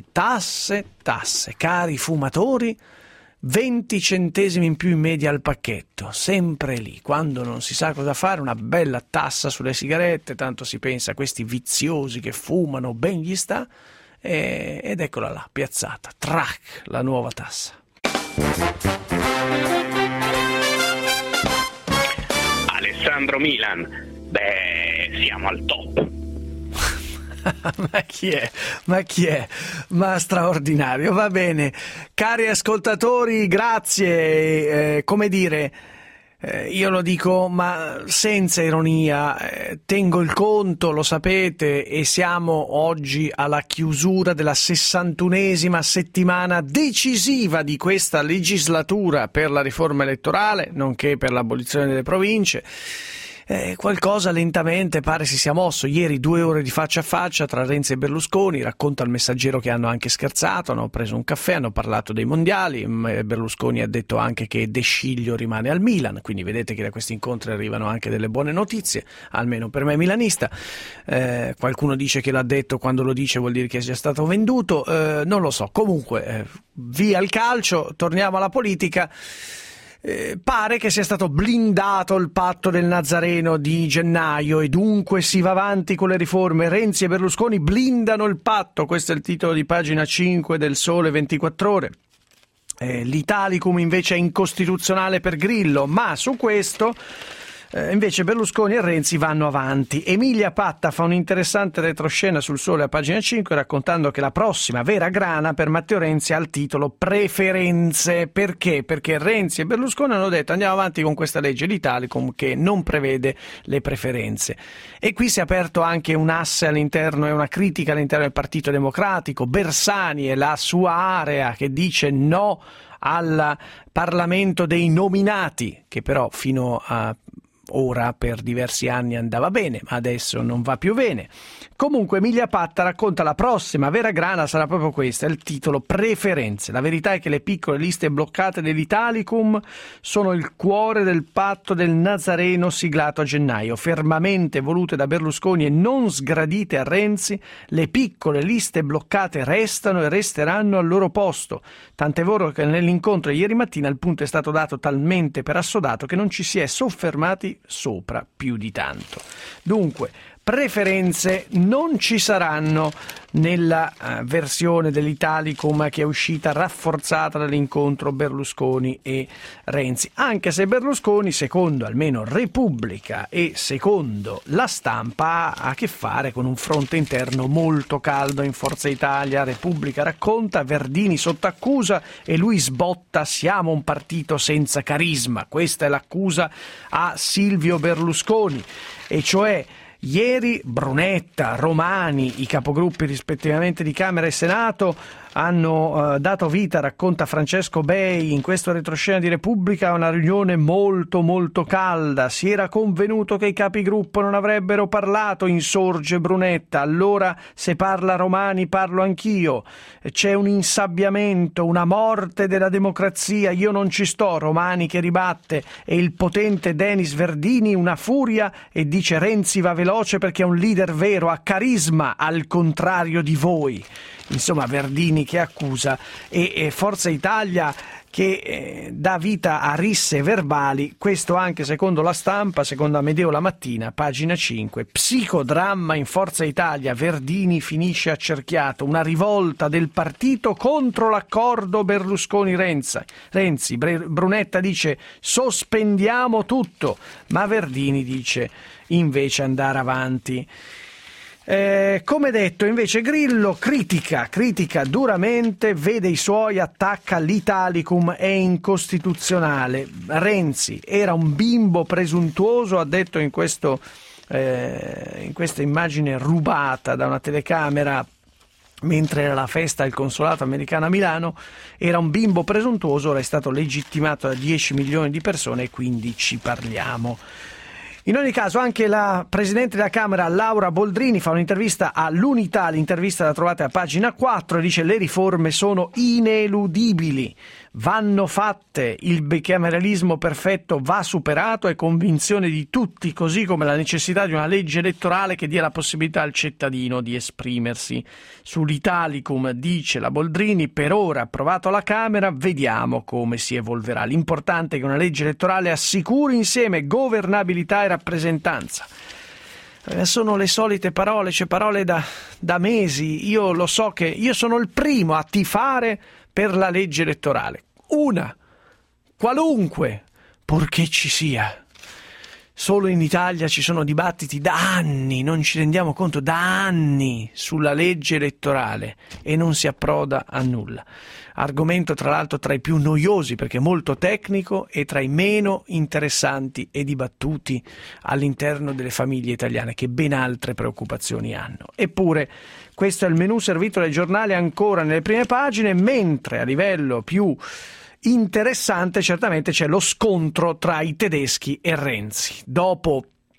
Cari fumatori, 20 centesimi in più in media al pacchetto, sempre lì. Quando non si sa cosa fare, una bella tassa sulle sigarette, tanto si pensa a questi viziosi che fumano, ben gli sta. Ed eccola là, piazzata, track, la nuova tassa.
Alessandro Milan, siamo al top.
Ma chi è? Ma straordinario, va bene. Cari ascoltatori, grazie, come dire... io lo dico ma senza ironia, tengo il conto, lo sapete, e siamo oggi alla chiusura della 61esima settimana decisiva di questa legislatura per la riforma elettorale, nonché per l'abolizione delle province. Qualcosa lentamente pare si sia mosso. Ieri 2 ore di faccia a faccia tra Renzi e Berlusconi, racconta il Messaggero che hanno anche scherzato, hanno preso un caffè, hanno parlato dei mondiali. Berlusconi ha detto anche che De Sciglio rimane al Milan, quindi vedete che da questi incontri arrivano anche delle buone notizie, almeno per me milanista. Qualcuno dice che l'ha detto, quando lo dice vuol dire che sia stato venduto, non lo so. Comunque via il calcio, torniamo alla politica. Pare che sia stato blindato il patto del Nazareno di gennaio e dunque si va avanti con le riforme. Renzi e Berlusconi blindano il patto, questo è il titolo di pagina 5 del Sole 24 Ore. L'Italicum invece è incostituzionale per Grillo, ma su questo invece Berlusconi e Renzi vanno avanti. Emilia Patta fa un'interessante retroscena sul Sole a pagina 5 raccontando che la prossima vera grana per Matteo Renzi ha il titolo preferenze. Perché? Perché Renzi e Berlusconi hanno detto andiamo avanti con questa legge l'Italicum che non prevede le preferenze, e qui si è aperto anche un asse all'interno e una critica all'interno del Partito Democratico. Bersani e la sua area che dice no al Parlamento dei nominati, che però fino a ora per diversi anni andava bene, ma adesso non va più bene. Comunque Emilia Patta racconta la prossima vera grana sarà proprio questa, il titolo preferenze. La verità è che le piccole liste bloccate dell'Italicum sono il cuore del patto del Nazareno siglato a gennaio, fermamente volute da Berlusconi e non sgradite a Renzi. Le piccole liste bloccate restano e resteranno al loro posto, tant'è vero che nell'incontro di ieri mattina il punto è stato dato talmente per assodato che non ci si è soffermati sopra più di tanto. Dunque preferenze non ci saranno nella versione dell'Italicum che è uscita rafforzata dall'incontro Berlusconi e Renzi, anche se Berlusconi, secondo almeno Repubblica e secondo La Stampa, ha a che fare con un fronte interno molto caldo in Forza Italia. Repubblica racconta: Verdini sotto accusa e lui sbotta, siamo un partito senza carisma. Questa è l'accusa a Silvio Berlusconi, e cioè ieri Brunetta, Romani, i capogruppi rispettivamente di Camera e Senato, hanno dato vita, racconta Francesco Bei in questo retroscena di Repubblica, a una riunione molto molto calda. Si era convenuto che i capigruppo non avrebbero parlato, insorge Brunetta. Allora se parla Romani parlo anch'io. C'è un insabbiamento, una morte della democrazia, io non ci sto. Romani che ribatte, e il potente Denis Verdini una furia e dice: Renzi va veloce perché è un leader vero, ha carisma al contrario di voi. Insomma, Verdini che accusa e Forza Italia che dà vita a risse verbali, questo anche secondo La Stampa, secondo Amedeo La Mattina, pagina 5. Psicodramma in Forza Italia, Verdini finisce accerchiato, una rivolta del partito contro l'accordo Berlusconi-Renzi. Brunetta dice sospendiamo tutto, ma Verdini dice invece andare avanti. Come detto, invece, Grillo critica duramente, vede i suoi, attacca l'Italicum, è incostituzionale. Renzi era un bimbo presuntuoso, ha detto in questa immagine rubata da una telecamera mentre era la festa al consolato americano a Milano. Era un bimbo presuntuoso, ora è stato legittimato da 10 milioni di persone e quindi ci parliamo. In ogni caso, anche la Presidente della Camera, Laura Boldrini, fa un'intervista all'Unità, l'intervista la trovate a pagina 4, e dice: le riforme sono ineludibili, vanno fatte, il bicameralismo perfetto va superato, è convinzione di tutti, così come la necessità di una legge elettorale che dia la possibilità al cittadino di esprimersi. Sull'Italicum, dice la Boldrini, per ora approvato alla Camera, vediamo come si evolverà. L'importante è che una legge elettorale assicuri insieme governabilità e rappresentanza. Sono le solite parole, cioè parole da mesi. Io lo so che io sono il primo a tifare per la legge elettorale, una, qualunque, purché ci sia. Solo in Italia ci sono dibattiti da anni, non ci rendiamo conto, da anni sulla legge elettorale, e non si approda a nulla. Argomento tra l'altro tra i più noiosi perché molto tecnico e tra i meno interessanti e dibattuti all'interno delle famiglie italiane, che ben altre preoccupazioni hanno. Eppure questo è il menù servito dai giornali ancora nelle prime pagine, mentre a livello più interessante certamente c'è lo scontro tra i tedeschi e Renzi. Dopo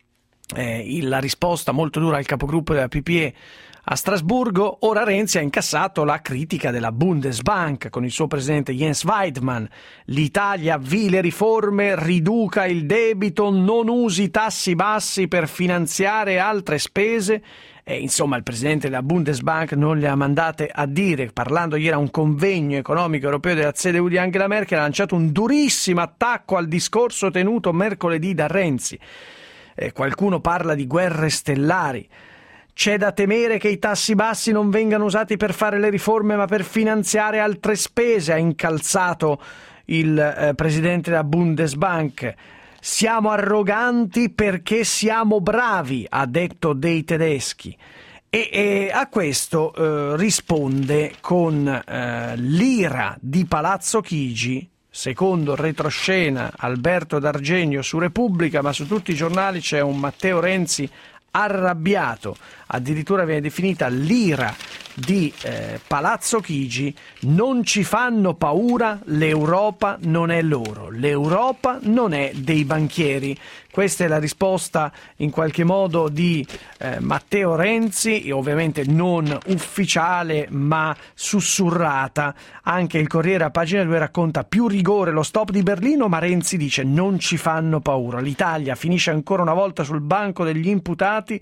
la risposta molto dura al capogruppo della PPE a Strasburgo, ora Renzi ha incassato la critica della Bundesbank con il suo presidente Jens Weidmann. L'Italia avvii le riforme, riduca il debito, non usi tassi bassi per finanziare altre spese. Insomma, il presidente della Bundesbank non le ha mandate a dire. Parlando ieri a un convegno economico europeo della CDU di Angela Merkel, ha lanciato un durissimo attacco al discorso tenuto mercoledì da Renzi. Qualcuno parla di guerre stellari. C'è da temere che i tassi bassi non vengano usati per fare le riforme ma per finanziare altre spese, ha incalzato il presidente della Bundesbank. Siamo arroganti perché siamo bravi, ha detto dei tedeschi. E a questo risponde con l'ira di Palazzo Chigi. Secondo retroscena Alberto D'Argenio su Repubblica, ma su tutti i giornali c'è un Matteo Renzi arrabbiato, addirittura viene definita l'ira di Palazzo Chigi. Non ci fanno paura, l'Europa non è loro, l'Europa non è dei banchieri. Questa è la risposta in qualche modo di Matteo Renzi, e ovviamente non ufficiale ma sussurrata. Anche il Corriere a pagina 2 racconta: più rigore, lo stop di Berlino, ma Renzi dice non ci fanno paura. L'Italia finisce ancora una volta sul banco degli imputati.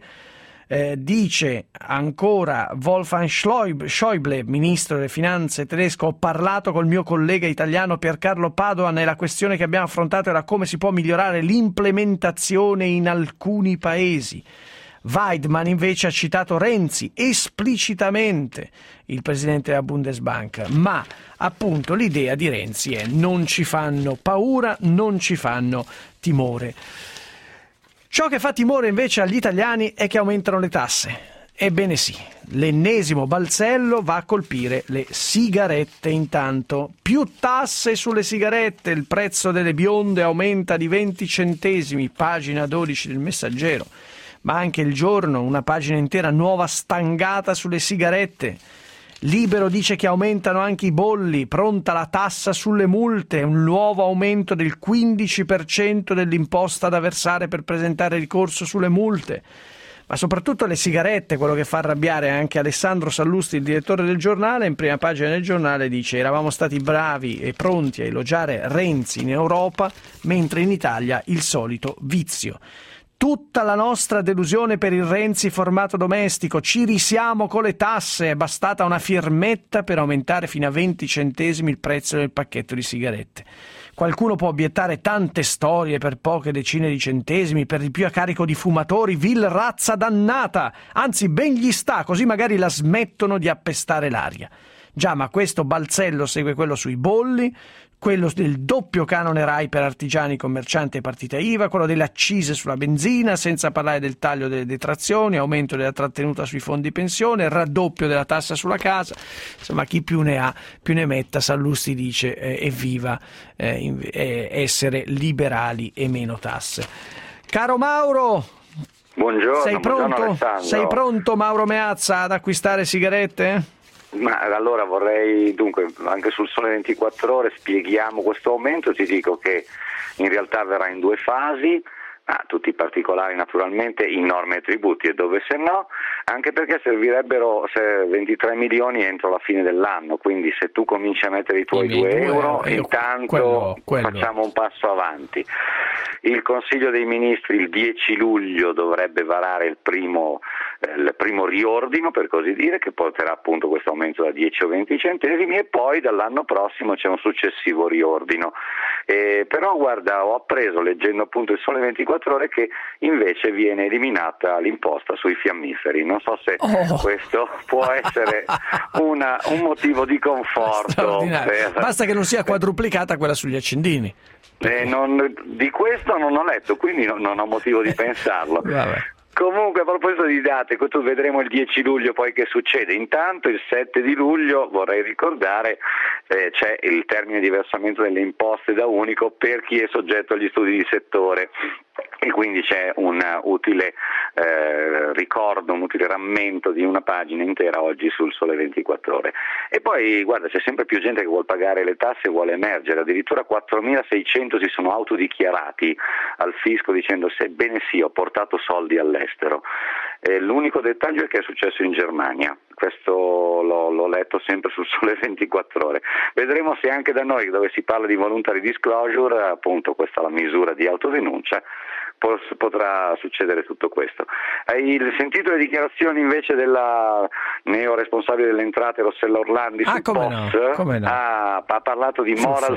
Dice ancora Wolfgang Schäuble, ministro delle finanze tedesco: ho parlato col mio collega italiano Piercarlo Padoan e la questione che abbiamo affrontato era come si può migliorare l'implementazione in alcuni paesi. Weidmann invece ha citato Renzi esplicitamente, il presidente della Bundesbank, ma appunto l'idea di Renzi è: non ci fanno paura, non ci fanno timore. Ciò che fa timore invece agli italiani è che aumentano le tasse. Ebbene sì, l'ennesimo balzello va a colpire le sigarette intanto. Più tasse sulle sigarette, il prezzo delle bionde aumenta di 20 centesimi, pagina 12 del Messaggero. Ma anche Il Giorno, una pagina intera nuova stangata sulle sigarette. Libero dice che aumentano anche i bolli, pronta la tassa sulle multe, un nuovo aumento del 15% dell'imposta da versare per presentare ricorso sulle multe. Ma soprattutto le sigarette, quello che fa arrabbiare anche Alessandro Sallusti, il direttore del Giornale. In prima pagina del Giornale dice: eravamo stati bravi e pronti a elogiare Renzi in Europa, mentre in Italia il solito vizio. Tutta la nostra delusione per il Renzi formato domestico, ci risiamo con le tasse, è bastata una firmetta per aumentare fino a 20 centesimi il prezzo del pacchetto di sigarette. Qualcuno può obiettare: tante storie per poche decine di centesimi, per di più a carico di fumatori, vil razza dannata, anzi ben gli sta, così magari la smettono di appestare l'aria. Già, ma questo balzello segue quello sui bolli, quello del doppio canone RAI per artigiani, commercianti e partita IVA, quello delle accise sulla benzina, senza parlare del taglio delle detrazioni, aumento della trattenuta sui fondi pensione, raddoppio della tassa sulla casa. Insomma, chi più ne ha più ne metta. Sallusti dice evviva essere liberali e meno tasse. Caro Mauro,
buongiorno.
Sei pronto?
Buongiorno,
Sei pronto, Mauro Meazza, ad acquistare sigarette?
Ma allora vorrei, dunque, anche sul Sole 24 Ore spieghiamo questo aumento. Ti dico che in realtà avverrà in 2 fasi, tutti i particolari naturalmente in norme e tributi, e dove se no, anche perché servirebbero 23 milioni entro la fine dell'anno, quindi se tu cominci a mettere i tuoi 2 euro, intanto facciamo un passo avanti. Il Consiglio dei Ministri il 10 luglio dovrebbe varare il primo riordino, per così dire, che porterà appunto questo aumento da 10 o 20 centesimi, e poi dall'anno prossimo c'è un successivo riordino. Però guarda, ho appreso leggendo appunto il Sole 24 Ore che invece viene eliminata l'imposta sui fiammiferi. Non so se questo può essere un motivo di conforto.
Basta che non sia quadruplicata quella sugli accendini.
Di questo non ho letto, quindi non ho motivo di pensarlo.
Vabbè.
Comunque, a proposito di date, tu vedremo il 10 luglio poi che succede. Intanto il 7 di luglio, vorrei ricordare, c'è il termine di versamento delle imposte da unico per chi è soggetto agli studi di settore, e quindi c'è un utile ricordo, un utile rammento di una pagina intera oggi sul Sole 24 Ore. E poi guarda, c'è sempre più gente che vuole pagare le tasse e vuole emergere, addirittura 4.600 si sono autodichiarati al fisco dicendo: sebbene sì, ho portato soldi all'estero. L'unico dettaglio è che è successo in Germania, questo l'ho letto sempre sul Sole 24 Ore. Vedremo se anche da noi, dove si parla di voluntary disclosure, appunto questa è la misura di autodenuncia, potrà succedere tutto questo. Hai sentito le dichiarazioni invece della neo responsabile delle entrate Rossella Orlandi sul POS?
Come no?
Ha parlato di moral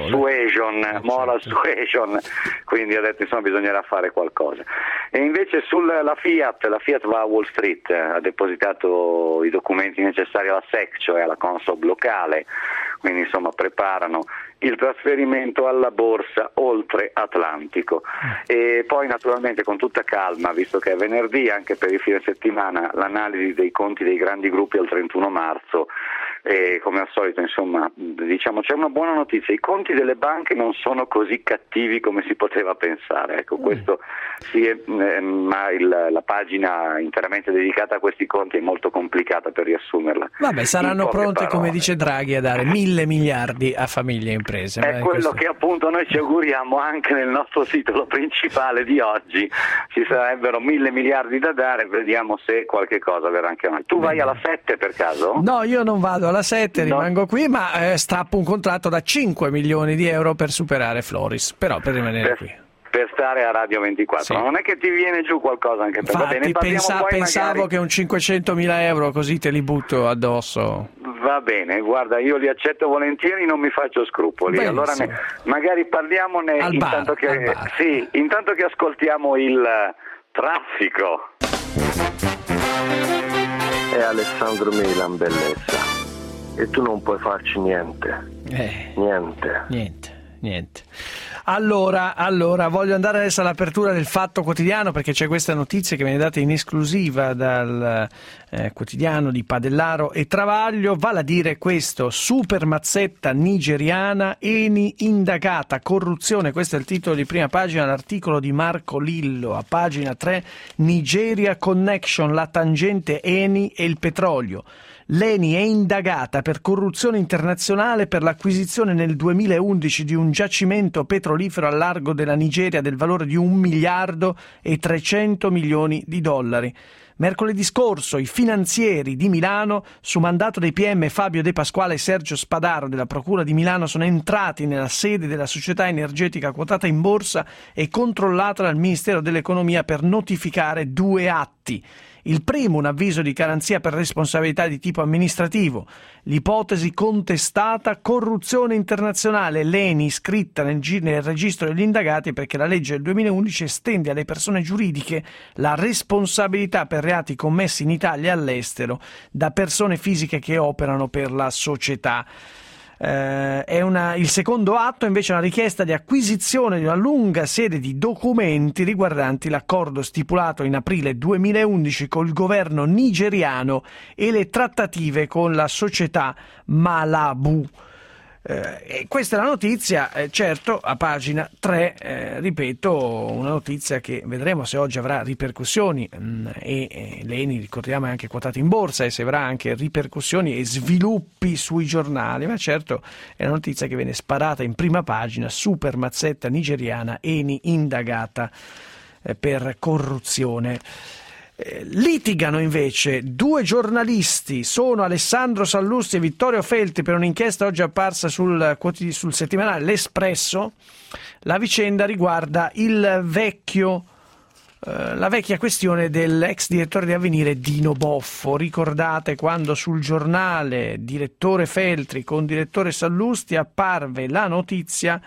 suasion, quindi ha detto insomma bisognerà fare qualcosa. E invece sulla Fiat va a Wall Street, ha depositato i documenti necessari alla SEC, cioè alla Consob locale, quindi insomma preparano il trasferimento alla borsa oltre Atlantico. E poi naturalmente con tutta calma, visto che è venerdì, anche per il fine settimana, l'analisi dei conti dei grandi gruppi al 31 marzo. E come al solito, insomma, diciamo c'è una buona notizia: i conti delle banche non sono così cattivi come si poteva pensare. Ecco, questo sì, ma la pagina interamente dedicata a questi conti è molto complicata per riassumerla.
Vabbè, saranno pronti, come dice Draghi, a dare 1.000 miliardi a famiglie e imprese.
È quello che appunto noi ci auguriamo anche nel nostro titolo principale di oggi. Ci sarebbero 1.000 miliardi da dare, vediamo se qualche cosa verrà anche a noi. Tu vai alla 7 per caso?
No, io non vado alla 7, rimango qui, ma strappo un contratto da 5 milioni di euro per superare Floris, però per rimanere qui.
Per stare a Radio 24, sì. Non è che ti viene giù qualcosa anche per...
Infatti,
va bene,
pensavo
magari...
che un 500.000 euro così te li butto addosso.
Va bene, guarda, io li accetto volentieri, non mi faccio scrupoli.
Benissimo.
Allora magari parliamone intanto che ascoltiamo il traffico.
È Alessandro Milan, bellezza. E tu non puoi farci niente.
Niente. Allora, voglio andare adesso all'apertura del Fatto Quotidiano, perché c'è questa notizia che viene data in esclusiva dal quotidiano di Padellaro e Travaglio, vale a dire questo: super mazzetta nigeriana, Eni indagata, corruzione, questo è il titolo di prima pagina, l'articolo di Marco Lillo, a pagina 3, Nigeria Connection, la tangente Eni e il petrolio. L'Eni è indagata per corruzione internazionale per l'acquisizione nel 2011 di un giacimento petrolifero al largo della Nigeria del valore di $1 miliardo e 300 milioni di dollari. Mercoledì scorso i finanzieri di Milano, su mandato dei PM Fabio De Pasquale e Sergio Spadaro della Procura di Milano, sono entrati nella sede della società energetica quotata in borsa e controllata dal Ministero dell'Economia per notificare 2 atti. Il primo, un avviso di garanzia per responsabilità di tipo amministrativo. L'ipotesi contestata, corruzione internazionale, l'Eni iscritta nel registro degli indagati perché la legge del 2011 estende alle persone giuridiche la responsabilità per reati commessi in Italia e all'estero da persone fisiche che operano per la società. Il secondo atto invece è una richiesta di acquisizione di una lunga serie di documenti riguardanti l'accordo stipulato in aprile 2011 col governo nigeriano e le trattative con la società Malabu. E questa è la notizia, certo, a pagina 3, ripeto, una notizia che vedremo se oggi avrà ripercussioni e l'Eni, ricordiamo, è anche quotato in borsa, e se avrà anche ripercussioni e sviluppi sui giornali, ma certo è una notizia che viene sparata in prima pagina: super mazzetta nigeriana, Eni indagata per corruzione. Litigano invece 2 giornalisti, sono Alessandro Sallusti e Vittorio Feltri, per un'inchiesta oggi apparsa sul settimanale L'Espresso. La vicenda riguarda la vecchia questione dell'ex direttore di Avvenire Dino Boffo. Ricordate quando sul giornale direttore Feltri con direttore Sallusti apparve la notizia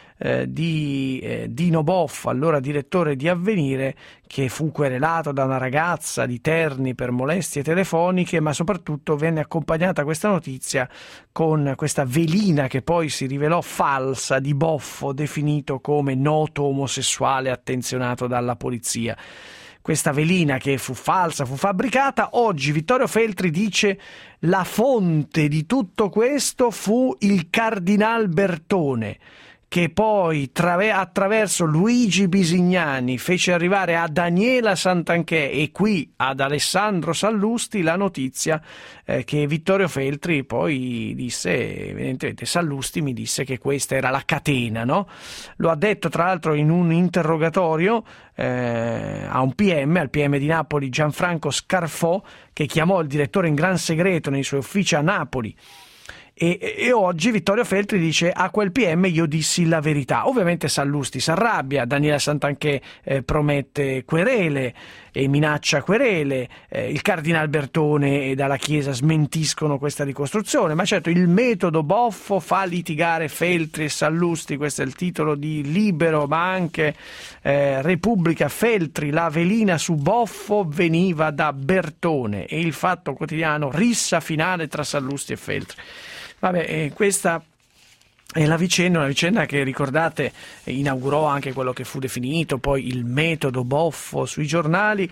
di Dino Boffo, allora direttore di Avvenire, che fu querelato da una ragazza di Terni per molestie telefoniche, ma soprattutto venne accompagnata questa notizia con questa velina che poi si rivelò falsa di Boffo, definito come noto omosessuale attenzionato dalla polizia. Questa velina, che fu falsa, fu fabbricata. Oggi Vittorio Feltri dice: la fonte di tutto questo fu il Cardinal Bertone, che poi attraverso Luigi Bisignani fece arrivare a Daniela Santanchè e qui ad Alessandro Sallusti la notizia che Vittorio Feltri poi disse, evidentemente Sallusti mi disse che questa era la catena, no? Lo ha detto tra l'altro in un interrogatorio a un PM, al PM di Napoli Gianfranco Scarfò, che chiamò il direttore in gran segreto nei suoi uffici a Napoli. E oggi Vittorio Feltri dice: a quel PM io dissi la verità. Ovviamente Sallusti si arrabbia, Daniela Santanchè promette querele e minaccia querele, il Cardinal Bertone e dalla Chiesa smentiscono questa ricostruzione, ma certo il metodo Boffo fa litigare Feltri e Sallusti. Questo è il titolo di Libero, ma anche Repubblica. Feltri, la velina su Boffo veniva da Bertone, e il Fatto Quotidiano, rissa finale tra Sallusti e Feltri. Vabbè, questa è una vicenda che, ricordate, inaugurò anche quello che fu definito poi il metodo Boffo sui giornali,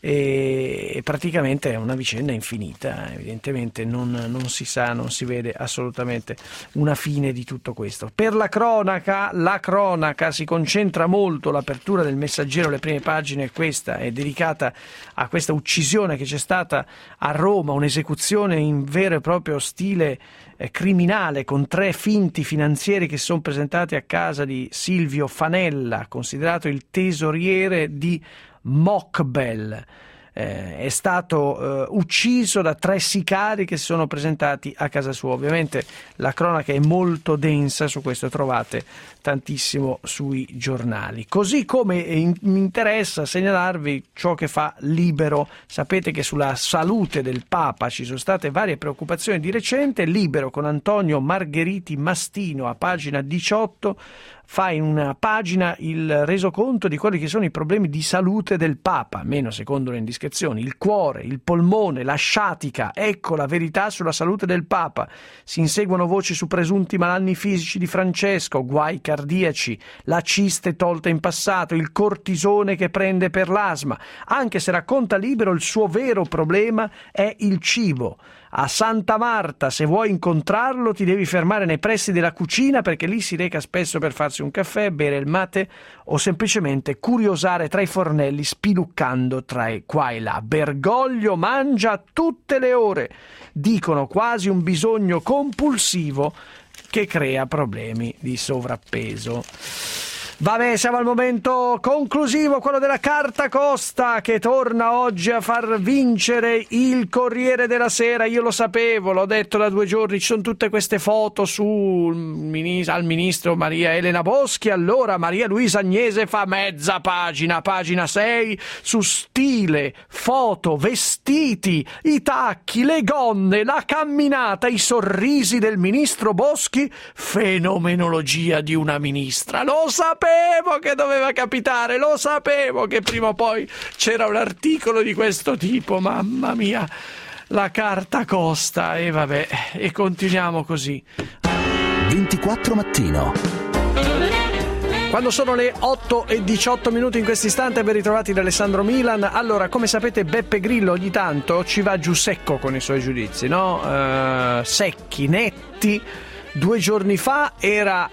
e praticamente è una vicenda infinita. Evidentemente non si sa, non si vede assolutamente una fine di tutto questo. Per la cronaca si concentra molto, l'apertura del Messaggero, le prime pagine, questa è dedicata a questa uccisione che c'è stata a Roma, un'esecuzione in vero e proprio stile criminale, con 3 finti finanzieri che si sono presentati a casa di Silvio Fanella, considerato il tesoriere di Mokbel. È stato ucciso da 3 sicari che si sono presentati a casa sua. Ovviamente la cronaca è molto densa, su questo trovate tantissimo sui giornali. Così come mi interessa segnalarvi ciò che fa Libero. Sapete che sulla salute del Papa ci sono state varie preoccupazioni di recente. Libero con Antonio Margheriti Mastino, a pagina 18, fa in una pagina il resoconto di quelli che sono i problemi di salute del Papa, meno secondo le indiscrezioni, il cuore, il polmone, la sciatica. Ecco la verità sulla salute del Papa. Si inseguono voci su presunti malanni fisici di Francesco, guai cardiaci, la ciste tolta in passato, il cortisone che prende per l'asma, anche se racconta Libero il suo vero problema è il cibo. A Santa Marta, se vuoi incontrarlo, ti devi fermare nei pressi della cucina, perché lì si reca spesso per farsi un caffè, bere il mate o semplicemente curiosare tra i fornelli, spiluccando tra qua e là. Bergoglio mangia a tutte le ore, dicono, quasi un bisogno compulsivo che crea problemi di sovrappeso. Vabbè, siamo al momento conclusivo, quello della carta Costa, che torna oggi a far vincere il Corriere della Sera. Io lo sapevo, l'ho detto da 2 giorni, ci sono tutte queste foto al ministro Maria Elena Boschi. Allora Maria Luisa Agnese fa mezza pagina, pagina 6, su stile, foto, vestiti, i tacchi, le gonne, la camminata, i sorrisi del ministro Boschi, fenomenologia di una ministra. Lo sapevo che doveva capitare, lo sapevo che prima o poi c'era un articolo di questo tipo, mamma mia, la carta Costa. E vabbè, e continuiamo così.
24 mattino.
Quando sono le 8:18 in questo istante, ben ritrovati da Alessandro Milan. Allora, come sapete, Beppe Grillo ogni tanto ci va giù secco con i suoi giudizi, no? Secchi, netti. 2 giorni fa era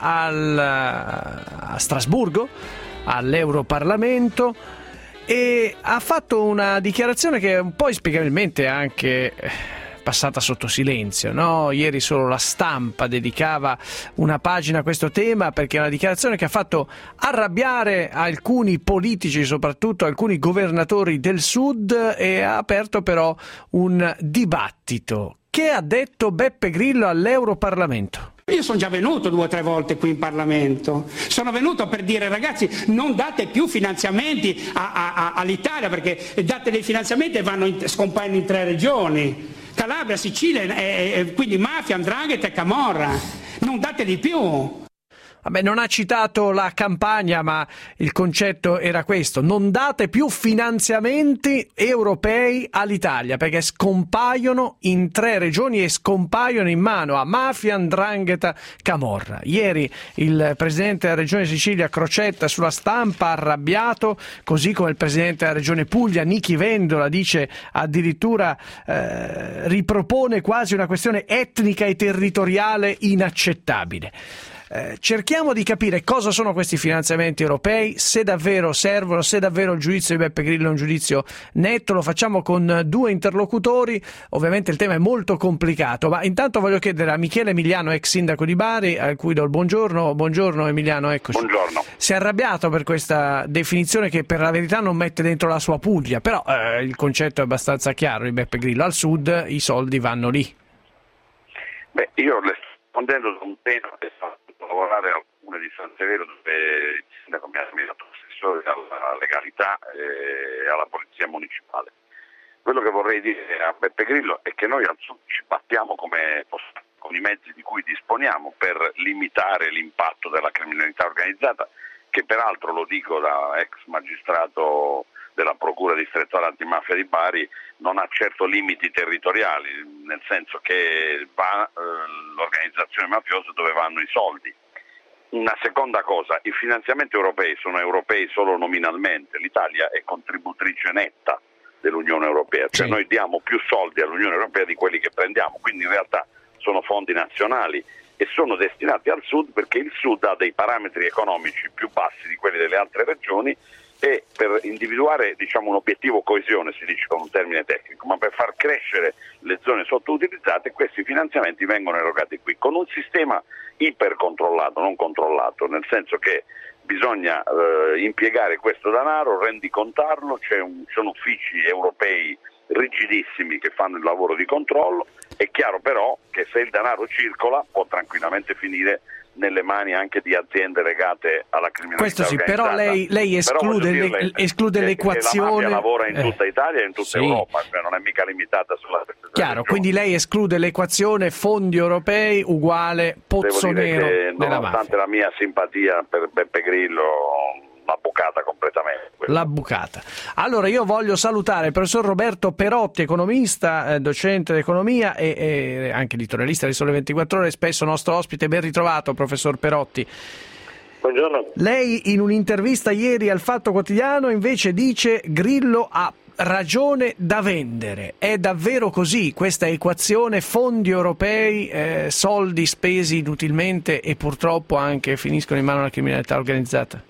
a Strasburgo, all'Europarlamento, e ha fatto una dichiarazione che è un po' inspiegabilmente anche passata sotto silenzio, no? Ieri solo La Stampa dedicava una pagina a questo tema, perché è una dichiarazione che ha fatto arrabbiare alcuni politici, soprattutto alcuni governatori del Sud, e ha aperto però un dibattito. Che ha detto Beppe Grillo all'Europarlamento?
Io sono già venuto 2 o 3 volte qui in Parlamento, sono venuto per dire: ragazzi, non date più finanziamenti all'Italia, perché date dei finanziamenti e scompaiono in 3 regioni, Calabria, Sicilia, quindi mafia, 'ndrangheta e camorra, non date di più.
Vabbè, non ha citato la Campania, ma il concetto era questo: non date più finanziamenti europei all'Italia, perché scompaiono in 3 regioni e scompaiono in mano a mafia, 'ndrangheta, camorra. Ieri il presidente della regione Sicilia Crocetta sulla Stampa arrabbiato, così come il presidente della regione Puglia Nichi Vendola, dice addirittura ripropone quasi una questione etnica e territoriale inaccettabile. Cerchiamo di capire cosa sono questi finanziamenti europei, se davvero servono, se davvero il giudizio di Beppe Grillo è un giudizio netto. Lo facciamo con 2 interlocutori, ovviamente il tema è molto complicato, ma intanto voglio chiedere a Michele Emiliano, ex sindaco di Bari, a cui do il buongiorno. Buongiorno Emiliano, eccoci.
Buongiorno.
Si è arrabbiato per questa definizione che per la verità non mette dentro la sua Puglia, però il concetto è abbastanza chiaro di Beppe Grillo: al Sud i soldi vanno lì.
Beh, io le sto rispondendo da un tema che fa lavorare al comune di San Severo, dove il sindaco mi ha nominato assessore alla legalità e alla polizia municipale. Quello che vorrei dire a Beppe Grillo è che noi al Sud ci battiamo come possiamo, con i mezzi di cui disponiamo, per limitare l'impatto della criminalità organizzata, che peraltro, lo dico da ex magistrato della Procura distrettuale antimafia di Bari, non ha certo limiti territoriali, nel senso che va l'organizzazione mafiosa dove vanno i soldi. Una seconda cosa: i finanziamenti europei sono europei solo nominalmente, l'Italia è contributrice netta dell'Unione Europea, cioè noi diamo più soldi all'Unione Europea di quelli che prendiamo, quindi in realtà sono fondi nazionali e sono destinati al Sud, perché il Sud ha dei parametri economici più bassi di quelli delle altre regioni, e per individuare, diciamo, un obiettivo coesione, si dice con un termine tecnico, ma per far crescere le zone sottoutilizzate, questi finanziamenti vengono erogati qui con un sistema ipercontrollato, non controllato, nel senso che bisogna impiegare questo denaro, rendicontarlo, sono uffici europei rigidissimi che fanno il lavoro di controllo. È chiaro però che se il denaro circola può tranquillamente finire
nelle mani anche di aziende legate alla criminalità
Questo sì,
organizzata.
però lei esclude l'equazione.
La mafia lavora in tutta Italia e in tutta Europa, cioè non è mica limitata sulla
Chiaro, quindi lei esclude l'equazione fondi europei uguale pozzo
Devo dire
nero
che,
della
nonostante
mafia.
la mia simpatia per Beppe Grillo, l'ha bucata completamente.
La bucata. Allora io voglio salutare il professor Roberto Perotti, economista, docente d'economia e anche editorialista di Sole 24 Ore, spesso nostro ospite. Ben ritrovato, professor Perotti.
Buongiorno.
Lei in un'intervista ieri al Fatto Quotidiano invece dice Grillo ha ragione da vendere. È davvero così questa equazione fondi europei, soldi spesi inutilmente e purtroppo anche finiscono in mano alla criminalità organizzata?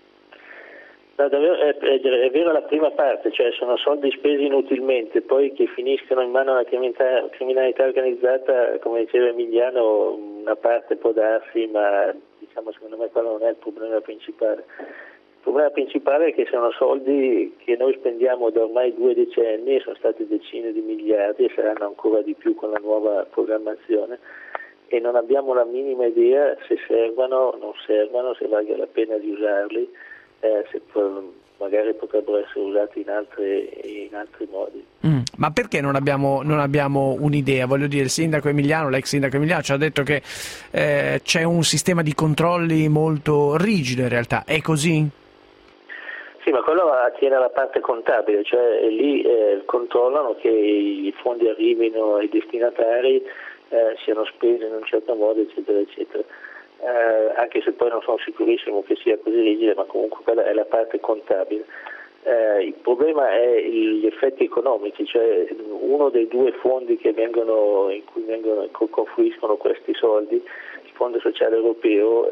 No, davvero, è vero la prima parte, cioè sono soldi spesi inutilmente, poi che finiscono in mano alla criminalità organizzata, come diceva Emiliano, una parte può darsi, ma diciamo secondo me quello non è il problema principale. Il problema principale è che sono soldi che noi spendiamo da ormai 2 decenni, sono stati decine di miliardi e saranno ancora di più con la nuova programmazione, e non abbiamo la minima idea se servano o non servano, se valga la pena di usarli, se magari potrebbero essere usati in altri modi.
Ma perché non abbiamo un'idea? Voglio dire, il sindaco Emiliano, l'ex sindaco Emiliano ci ha detto che c'è un sistema di controlli molto rigido in realtà, è così?
Sì, ma quello attiene alla parte contabile, cioè lì controllano che i fondi arrivino ai destinatari, siano spesi in un certo modo, eccetera, eccetera. Anche se poi non sono sicurissimo che sia così rigida, ma comunque quella è la parte contabile. Il problema è gli effetti economici, cioè uno dei 2 fondi in cui confluiscono questi soldi, il Fondo Sociale Europeo,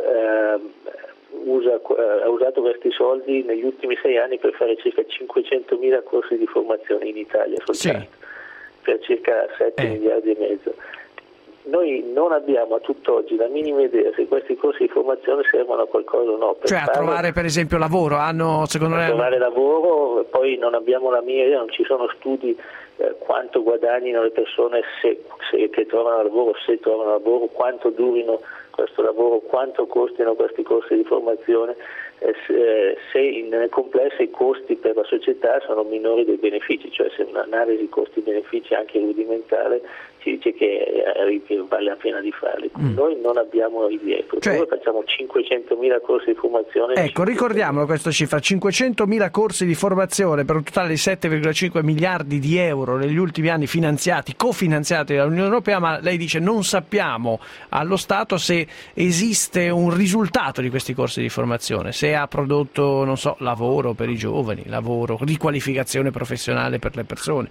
ha usato questi soldi negli ultimi 6 anni per fare circa 500.000 corsi di formazione in Italia soltanto, per circa 7 miliardi e mezzo. Noi non abbiamo a tutt'oggi la minima idea se questi corsi di formazione servono a qualcosa o no.
Cioè a trovare per esempio lavoro,
trovare lavoro, poi non abbiamo la minima idea, non ci sono studi quanto guadagnino le persone che trovano lavoro, se trovano lavoro, quanto durino questo lavoro, quanto costino questi corsi di formazione, se nel complesso i costi per la società sono minori dei benefici, cioè se un'analisi costi-benefici anche rudimentale ci dice che vale la pena di farli. Noi non abbiamo idee, perché noi facciamo 500.000 corsi di formazione.
Ecco, ricordiamolo questa cifra, 500.000 corsi di formazione per un totale di 7,5 miliardi di euro negli ultimi anni cofinanziati dall'Unione Europea, ma lei dice non sappiamo allo Stato se esiste un risultato di questi corsi di formazione, se ha prodotto, non so, lavoro per i giovani, lavoro, riqualificazione professionale per le persone.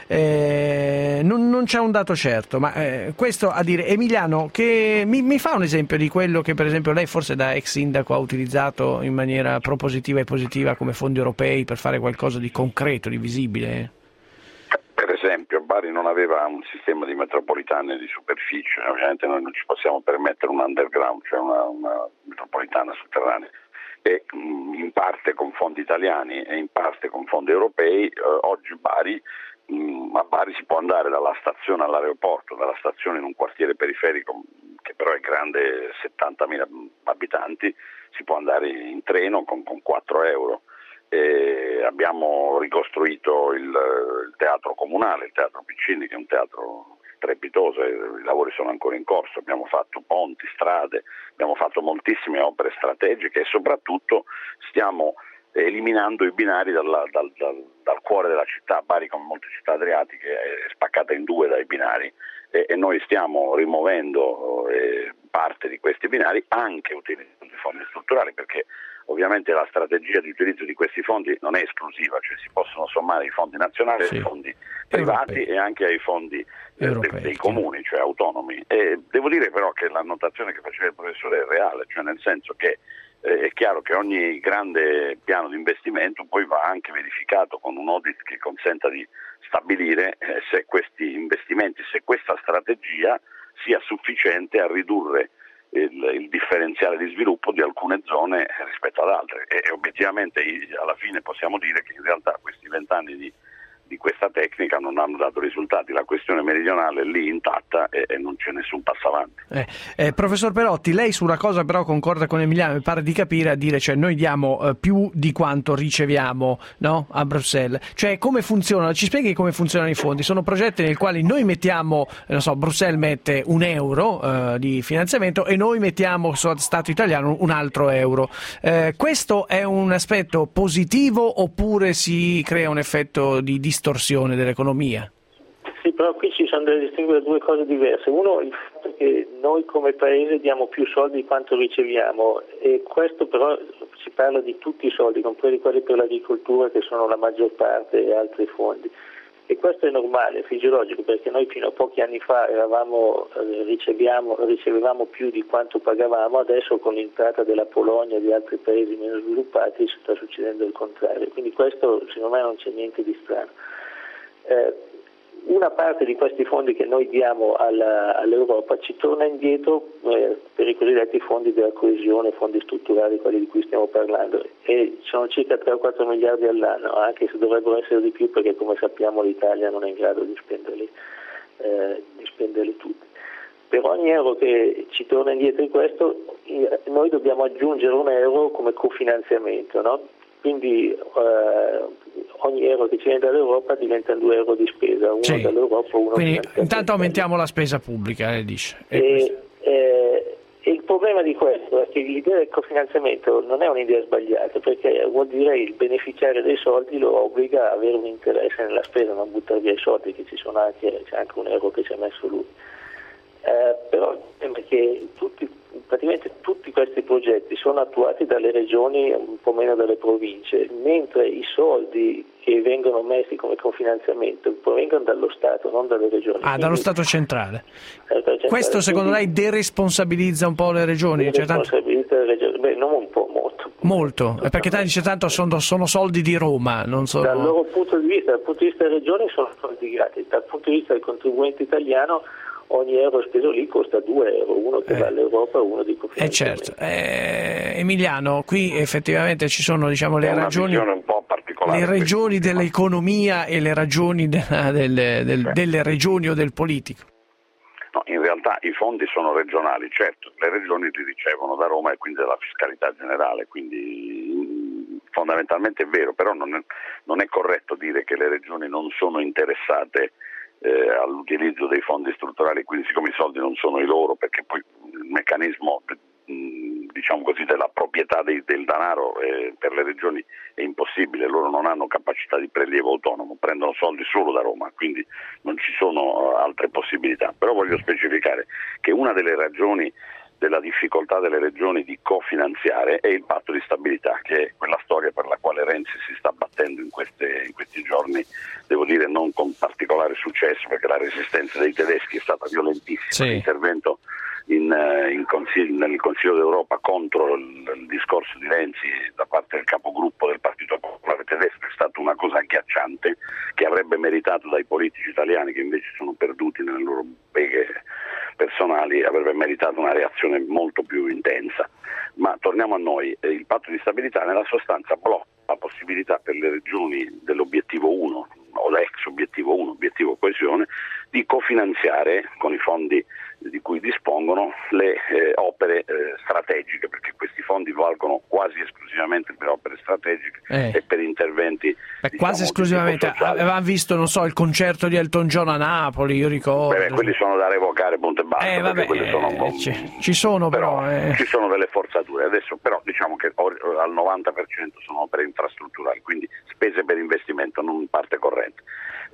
Non c'è un dato certo, ma questo a dire, Emiliano, che mi fa un esempio di quello che per esempio lei forse da ex sindaco ha utilizzato in maniera propositiva e positiva come fondi europei per fare qualcosa di concreto, di visibile?
Per esempio, Bari non aveva un sistema di metropolitane di superficie, ovviamente noi non ci possiamo permettere un underground, cioè una metropolitana sotterranea, e in parte con fondi italiani e in parte con fondi europei. Oggi a Bari si può andare dalla stazione all'aeroporto, dalla stazione in un quartiere periferico che però è grande 70.000 abitanti, si può andare in treno con 4 euro. Abbiamo ricostruito il teatro comunale, il teatro Piccini, che è un teatro strepitoso, i lavori sono ancora in corso, abbiamo fatto ponti, strade, abbiamo fatto moltissime opere strategiche e soprattutto stiamo eliminando i binari dal cuore della città. Bari, come molte città adriatiche, è spaccata in 2 dai binari e noi stiamo rimuovendo parte di questi binari anche utilizzando i fondi strutturali, perché ovviamente la strategia di utilizzo di questi fondi non è esclusiva, cioè si possono sommare i fondi nazionali ai fondi privati e anche ai fondi dei comuni, cioè autonomi. E devo dire però che la notazione che faceva il professore è reale, cioè nel senso che è chiaro che ogni grande piano di investimento poi va anche verificato con un audit che consenta di stabilire se questi investimenti, se questa strategia sia sufficiente a ridurre il differenziale di sviluppo di alcune zone rispetto ad altre, e obiettivamente alla fine possiamo dire che in realtà questi 20 anni di di questa tecnica non hanno dato risultati. La questione meridionale è lì intatta e non c'è nessun passo avanti.
Professor Perotti, lei su una cosa però concorda con Emiliano, mi pare di capire, a dire, cioè noi diamo più di quanto riceviamo, no? A Bruxelles. Cioè come funzionano? Ci spieghi come funzionano i fondi? Sono progetti nei quali noi mettiamo, non so, Bruxelles mette €1 di finanziamento e noi mettiamo, Stato italiano, un altro euro. Questo è un aspetto positivo oppure si crea un effetto di distorsione dell'economia?
Sì, però qui ci sono da distinguere due cose diverse. Uno, il fatto che noi come Paese diamo più soldi di quanto riceviamo, e questo però si parla di tutti i soldi, compresi quelli per l'agricoltura che sono la maggior parte e altri fondi. E questo è normale, è fisiologico, perché noi fino a pochi anni fa ricevevamo più di quanto pagavamo, adesso con l'entrata della Polonia e di altri paesi meno sviluppati sta succedendo il contrario, quindi questo secondo me non c'è niente di strano. Una parte di questi fondi che noi diamo all'Europa ci torna indietro per i cosiddetti fondi della coesione, fondi strutturali, quelli di cui stiamo parlando, e sono circa 3 o 4 miliardi all'anno, anche se dovrebbero essere di più perché come sappiamo l'Italia non è in grado di spenderli tutti. Per ogni euro che ci torna indietro in questo noi dobbiamo aggiungere €1 come cofinanziamento, no? Quindi ogni euro che ci viene dall'Europa diventa €2 di spesa, uno dall'Europa, uno.
Quindi intanto aumentiamo la spesa pubblica, dice.
E il problema di questo è che l'idea del cofinanziamento non è un'idea sbagliata, perché vuol dire il beneficiario dei soldi lo obbliga a avere un interesse nella spesa, non buttare via i soldi, che c'è anche €1 che ci ha messo lui. Però sembra che praticamente tutti questi progetti sono attuati dalle regioni, un po' meno dalle province, mentre i soldi che vengono messi come cofinanziamento provengono dallo Stato, non dalle regioni.
Dallo Stato centrale. Questo secondo lei deresponsabilizza un po' le regioni?
Deresponsabilizza le regioni? Beh, non un po', molto.
Molto? Perché te dice tanto sono soldi di Roma, non sono...
Dal loro punto di vista, dal punto di vista delle regioni sono soldi gratis, dal punto di vista del contribuente italiano ogni euro speso lì costa €2, uno che va all'Europa e uno di cofinanziamento.
Certo. Emiliano, qui effettivamente ci sono, diciamo, le ragioni,
un po' particolare,
le regioni dell'economia e le ragioni delle regioni o del politico.
No, in realtà i fondi sono regionali, certo, le regioni li ricevono da Roma e quindi dalla fiscalità generale, quindi fondamentalmente è vero, però non è corretto dire che le regioni non sono interessate all'utilizzo dei fondi strutturali, quindi siccome i soldi non sono i loro, perché poi il meccanismo diciamo così della proprietà del denaro per le regioni è impossibile, loro non hanno capacità di prelievo autonomo, prendono soldi solo da Roma, quindi non ci sono altre possibilità. Però voglio specificare che una delle ragioni della difficoltà delle regioni di cofinanziare è il patto di stabilità, che è quella storia per la quale Renzi si sta battendo in questi giorni, devo dire non con particolare successo, perché la resistenza dei tedeschi è stata violentissima. L'intervento nel Consiglio d'Europa contro il discorso di Renzi da parte del capogruppo del Partito Popolare Tedesco è stata una cosa agghiacciante, che avrebbe meritato dai politici italiani, che invece sono perduti nelle loro beghe personali, avrebbe meritato una reazione molto più intensa. Ma torniamo a noi, il patto di stabilità nella sostanza blocca la possibilità per le regioni dell'obiettivo 1 o l'ex obiettivo 1, obiettivo coesione, di cofinanziare con i fondi di cui dispongono le opere strategiche, perché questi fondi valgono quasi esclusivamente per opere strategiche e per interventi
quasi esclusivamente. Avevamo visto, non so, il concerto di Elton John a Napoli, io ricordo.
Quelli sono da revocare, punto e basta,
ci sono però
ci sono delle forzature. Adesso però diciamo che al 90% sono opere infrastrutturali, quindi spese per investimento, non parte corrente.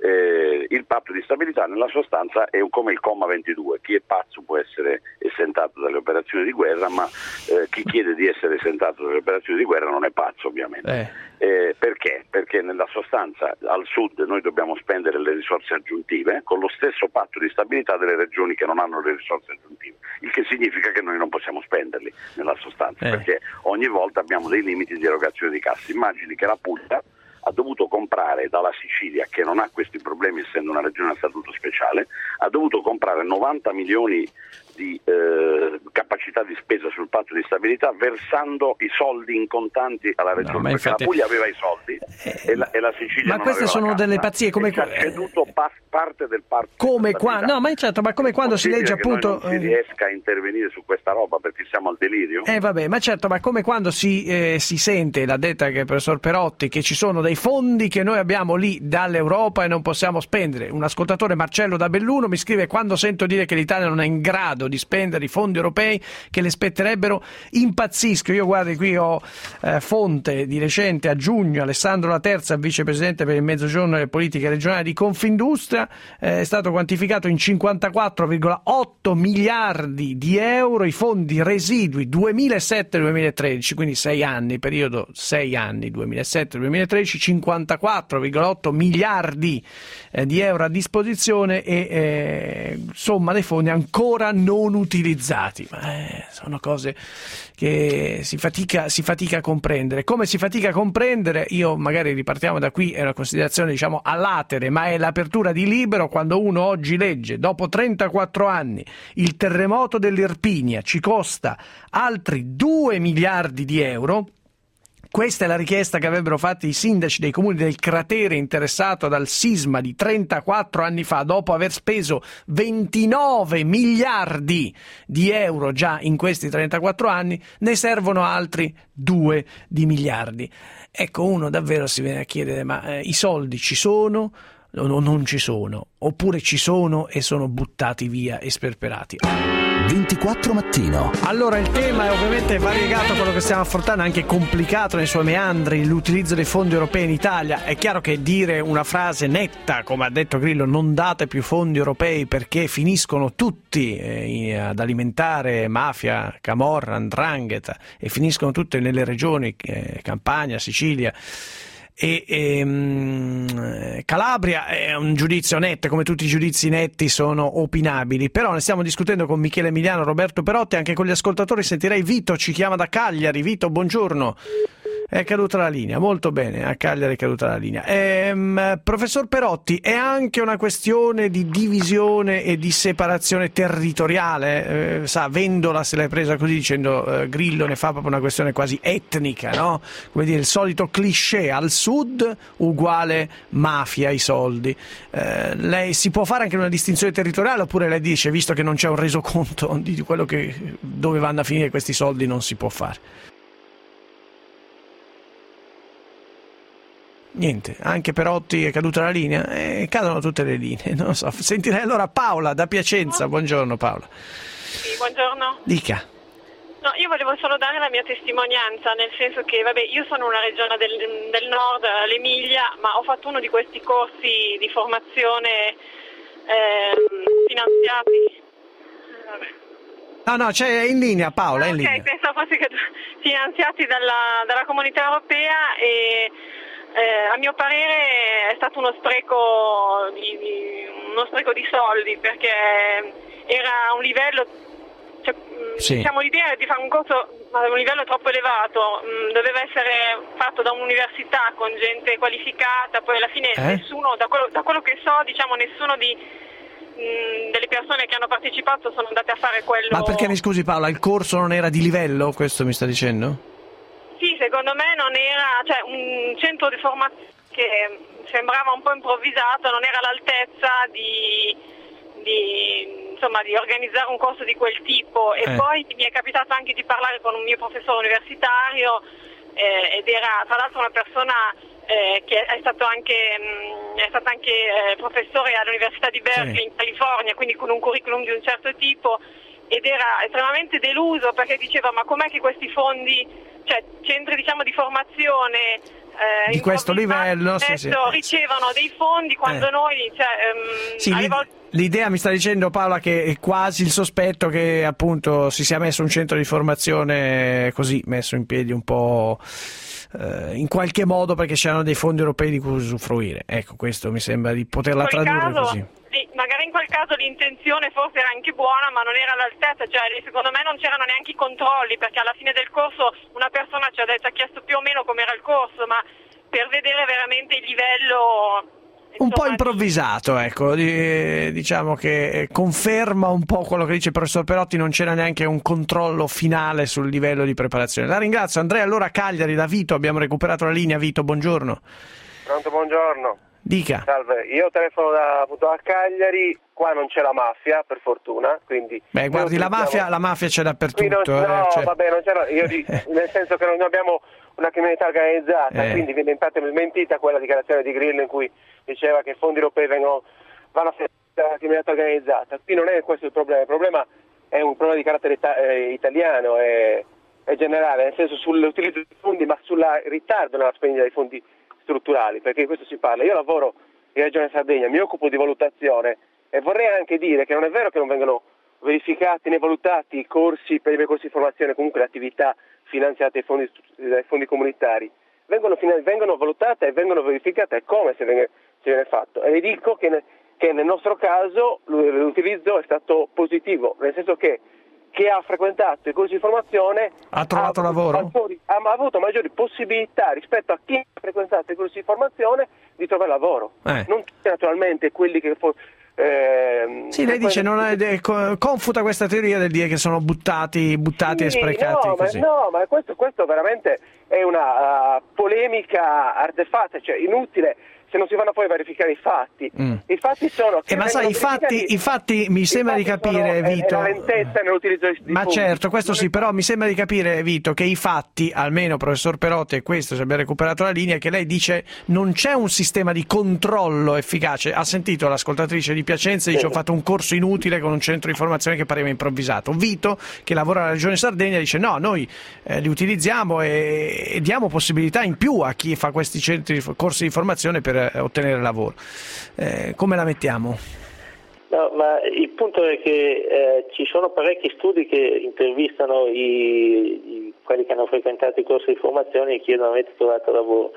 Il patto di stabilità nella sostanza è come il comma 22, chi è pazzo può essere esentato dalle operazioni di guerra, ma chi chiede di essere esentato dalle operazioni di guerra non è pazzo, ovviamente. Perché? Perché nella sostanza al sud noi dobbiamo spendere le risorse aggiuntive con lo stesso patto di stabilità delle regioni che non hanno le risorse aggiuntive, il che significa che noi non possiamo spenderli nella sostanza, perché ogni volta abbiamo dei limiti di erogazione di cassa. Immagini che la Puglia ha dovuto comprare dalla Sicilia, che non ha questi problemi essendo una regione a statuto speciale, ha dovuto comprare 90 milioni di capacità di spesa sul patto di stabilità versando i soldi in contanti alla regione, perché la Puglia aveva i soldi e la Sicilia non
queste
aveva
sono
la cassa,
delle pazzie, come
ci ha ceduto parte del patto
come qua, no, ma certo, ma come quando si legge appunto
non si riesca a intervenire su questa roba perché siamo al delirio.
Vabbè, ma certo, ma come quando si sente, l'ha detta anche il professor Perotti, che ci sono dei fondi che noi abbiamo lì dall'Europa e non possiamo spendere. Un ascoltatore, Marcello da Belluno, mi scrive: quando sento dire che l'Italia non è in grado di spendere i fondi europei che le spetterebbero, impazzisco. Io guardi, qui ho fonte di recente, a giugno, Alessandro Laterza, vicepresidente per il Mezzogiorno e le politiche regionali di Confindustria, è stato quantificato in 54,8 miliardi di euro i fondi residui 2007-2013, quindi 6 anni, periodo 6 anni, 2007-2013, 54,8 miliardi di euro a disposizione e somma dei fondi ancora non utilizzati. Sono cose che si fatica a comprendere. Come si fatica a comprendere, io magari ripartiamo da qui, è una considerazione diciamo a latere, ma è l'apertura di Libero quando uno oggi legge: dopo 34 anni il terremoto dell'Irpinia ci costa altri 2 miliardi di euro. Questa è la richiesta che avrebbero fatto i sindaci dei comuni del cratere interessato dal sisma di 34 anni fa, dopo aver speso 29 miliardi di euro già in questi 34 anni, ne servono altri 2 di miliardi. Ecco, uno davvero si viene a chiedere: ma i soldi ci sono o non ci sono? Oppure ci sono e sono buttati via e sperperati?
24 Mattino.
Allora, il tema è ovviamente variegato, quello che stiamo affrontando, anche complicato nei suoi meandri, l'utilizzo dei fondi europei in Italia. È chiaro che dire una frase netta, come ha detto Grillo, non date più fondi europei perché finiscono tutti ad alimentare mafia, camorra, 'ndrangheta, e finiscono tutte nelle regioni Campania, Sicilia e Calabria, è un giudizio netto, come tutti i giudizi netti sono opinabili. Però ne stiamo discutendo con Michele Emiliano, Roberto Perotti, anche con gli ascoltatori. Sentirei Vito, ci chiama da Cagliari. Vito, buongiorno. È caduta la linea, molto bene, a Cagliari è caduta la linea. Professor Perotti, è anche una questione di divisione e di separazione territoriale? Vendola se l'è presa così, dicendo Grillo ne fa proprio una questione quasi etnica, no? Come dire, il solito cliché: al sud uguale mafia, i soldi. Lei si può fare anche una distinzione territoriale, oppure lei dice, visto che non c'è un resoconto di quello dove vanno a finire questi soldi, non si può fare? Niente, anche Perotti è caduta la linea, cadono tutte le linee, non lo so. Sentirei allora Paola da Piacenza. Buongiorno Paola.
Sì, buongiorno.
Dica.
No, io volevo solo dare la mia testimonianza, nel senso che, io sono una regione del nord, l'Emilia, ma ho fatto uno di questi corsi di formazione finanziati.
No, c'è in linea Paola, è in linea.
Ok, pensavo fosse finanziati dalla Comunità Europea e a mio parere è stato uno spreco di soldi, perché era un livello, diciamo, l'idea di fare un corso a un livello troppo elevato, doveva essere fatto da un'università con gente qualificata, poi alla fine nessuno, da quello che so, diciamo, nessuno delle persone che hanno partecipato sono andate a fare quello.
Ma perché, mi scusi Paola, il corso non era di livello, questo mi sta dicendo?
Sì, secondo me non era, un centro di formazione che sembrava un po' improvvisato, non era all'altezza di organizzare un corso di quel tipo. E poi mi è capitato anche di parlare con un mio professore universitario ed era tra l'altro una persona che è stato anche professore all'università di Berkeley in California, quindi con un curriculum di un certo tipo, ed era estremamente deluso perché diceva: ma com'è che questi fondi, centri di formazione
di questo livello
ricevono dei fondi quando noi
l'idea, mi sta dicendo Paola, che è quasi il sospetto che appunto si sia messo un centro di formazione così, messo in piedi un po' in qualche modo perché c'erano dei fondi europei di cui usufruire. Ecco, questo mi sembra di poterla tradurre così.
Sì, magari in quel caso l'intenzione forse era anche buona, ma non era all'altezza, secondo me non c'erano neanche i controlli, perché alla fine del corso una persona ci ha chiesto più o meno com'era il corso, ma per vedere veramente il livello
un po' improvvisato, ecco, diciamo che conferma un po' quello che dice il professor Perotti, non c'era neanche un controllo finale sul livello di preparazione. La ringrazio. Andrea, allora Cagliari, da Vito, abbiamo recuperato la linea. Vito, buongiorno.
Pronto, buongiorno.
Dica.
Salve, io telefono da Cagliari, qua non c'è la mafia, per fortuna, quindi...
Beh, guardi, la mafia c'è dappertutto.
Vabbè, non c'è, nel senso che noi abbiamo una criminalità organizzata, quindi viene infatti smentita quella dichiarazione di Grillo in cui diceva che i fondi europei vanno a fare la criminalità organizzata. Qui non è questo il problema è un problema di carattere italiano, è generale, nel senso sull'utilizzo dei fondi, ma sul ritardo nella spendita dei fondi strutturali, perché di questo si parla. Io lavoro in Regione Sardegna, mi occupo di valutazione e vorrei anche dire che non è vero che non vengono verificati né valutati i corsi per i corsi di formazione, comunque le attività finanziate dai fondi comunitari. Vengono valutate e vengono verificate come se viene fatto. E vi dico che nel nostro caso l'utilizzo è stato positivo, nel senso che chi ha frequentato i corsi di formazione
ha trovato lavoro?
Ha avuto maggiori possibilità rispetto a chi ha frequentato i corsi di formazione di trovare lavoro. Non tutti naturalmente quelli che
sì, lei dice confuta questa teoria del dire che sono buttati e sprecati così.
Ma questo veramente è una polemica artefatta, cioè inutile se non si vanno poi a verificare i fatti. I fatti sono che
ma sai, i fatti mi sembra di capire, Vito.
La lentezza nell'utilizzo di
ma
fondi.
Certo, questo sì, però mi sembra di capire, Vito, che i fatti, almeno professor Perotti, e questo se abbiamo recuperato la linea, che lei dice non c'è un sistema di controllo efficace. Ha sentito l'ascoltatrice di Piacenza, dice ho fatto un corso inutile con un centro di formazione che pareva improvvisato. Vito, che lavora alla Regione Sardegna, dice no, noi li utilizziamo e diamo possibilità in più a chi fa questi corsi di formazione per ottenere lavoro. Come la mettiamo?
No, ma il punto è che ci sono parecchi studi che intervistano quelli che hanno frequentato i corsi di formazione e chiedono avete trovato lavoro,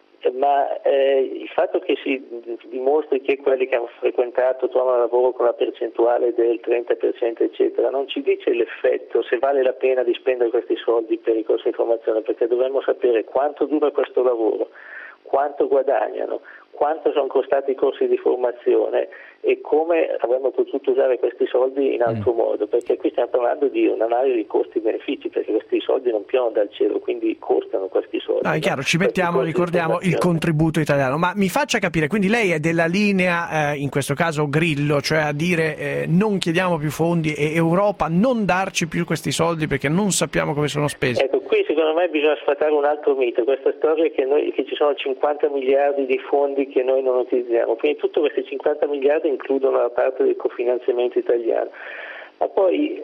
ma il fatto che si dimostri che quelli che hanno frequentato trovano lavoro con la percentuale del 30% eccetera non ci dice l'effetto, se vale la pena di spendere questi soldi per i corsi di formazione, perché dovremmo sapere quanto dura questo lavoro, quanto guadagnano, quanto sono costati i corsi di formazione e come avremmo potuto usare questi soldi in altro modo, perché qui stiamo parlando di un'analisi di costi-benefici, perché questi soldi non piovono dal cielo, quindi costano questi soldi.
No, è chiaro, ci mettiamo, ricordiamo, il contributo italiano, ma mi faccia capire, quindi lei è della linea, in questo caso Grillo, cioè a dire non chiediamo più fondi e Europa non darci più questi soldi perché non sappiamo come sono spesi.
Ecco, qui secondo me bisogna sfatare un altro mito, questa storia che ci sono 50 miliardi di fondi che noi non utilizziamo. Prima di tutto questi 50 miliardi includono la parte del cofinanziamento italiano, ma poi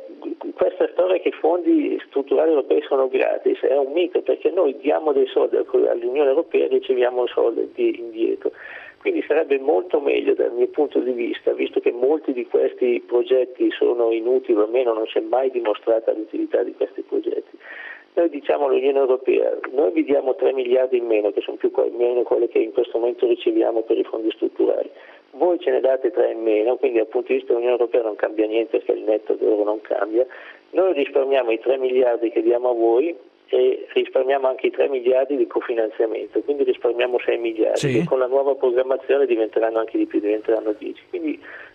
questa storia che i fondi strutturali europei sono gratis è un mito, perché noi diamo dei soldi all'Unione Europea e riceviamo soldi indietro. Quindi sarebbe molto meglio dal mio punto di vista, visto che molti di questi progetti sono inutili, o almeno non c'è mai dimostrata l'utilità di questi progetti. Noi diciamo all'Unione Europea, noi vi diamo 3 miliardi in meno, che sono meno quelle che in questo momento riceviamo per i fondi strutturali. Voi ce ne date 3 in meno, quindi dal punto di vista dell'Unione Europea non cambia niente perché il netto d'oro non cambia. Noi risparmiamo i 3 miliardi che diamo a voi e risparmiamo anche i 3 miliardi di cofinanziamento, quindi risparmiamo 6 miliardi e con la nuova programmazione diventeranno anche di più, diventeranno 10. Quindi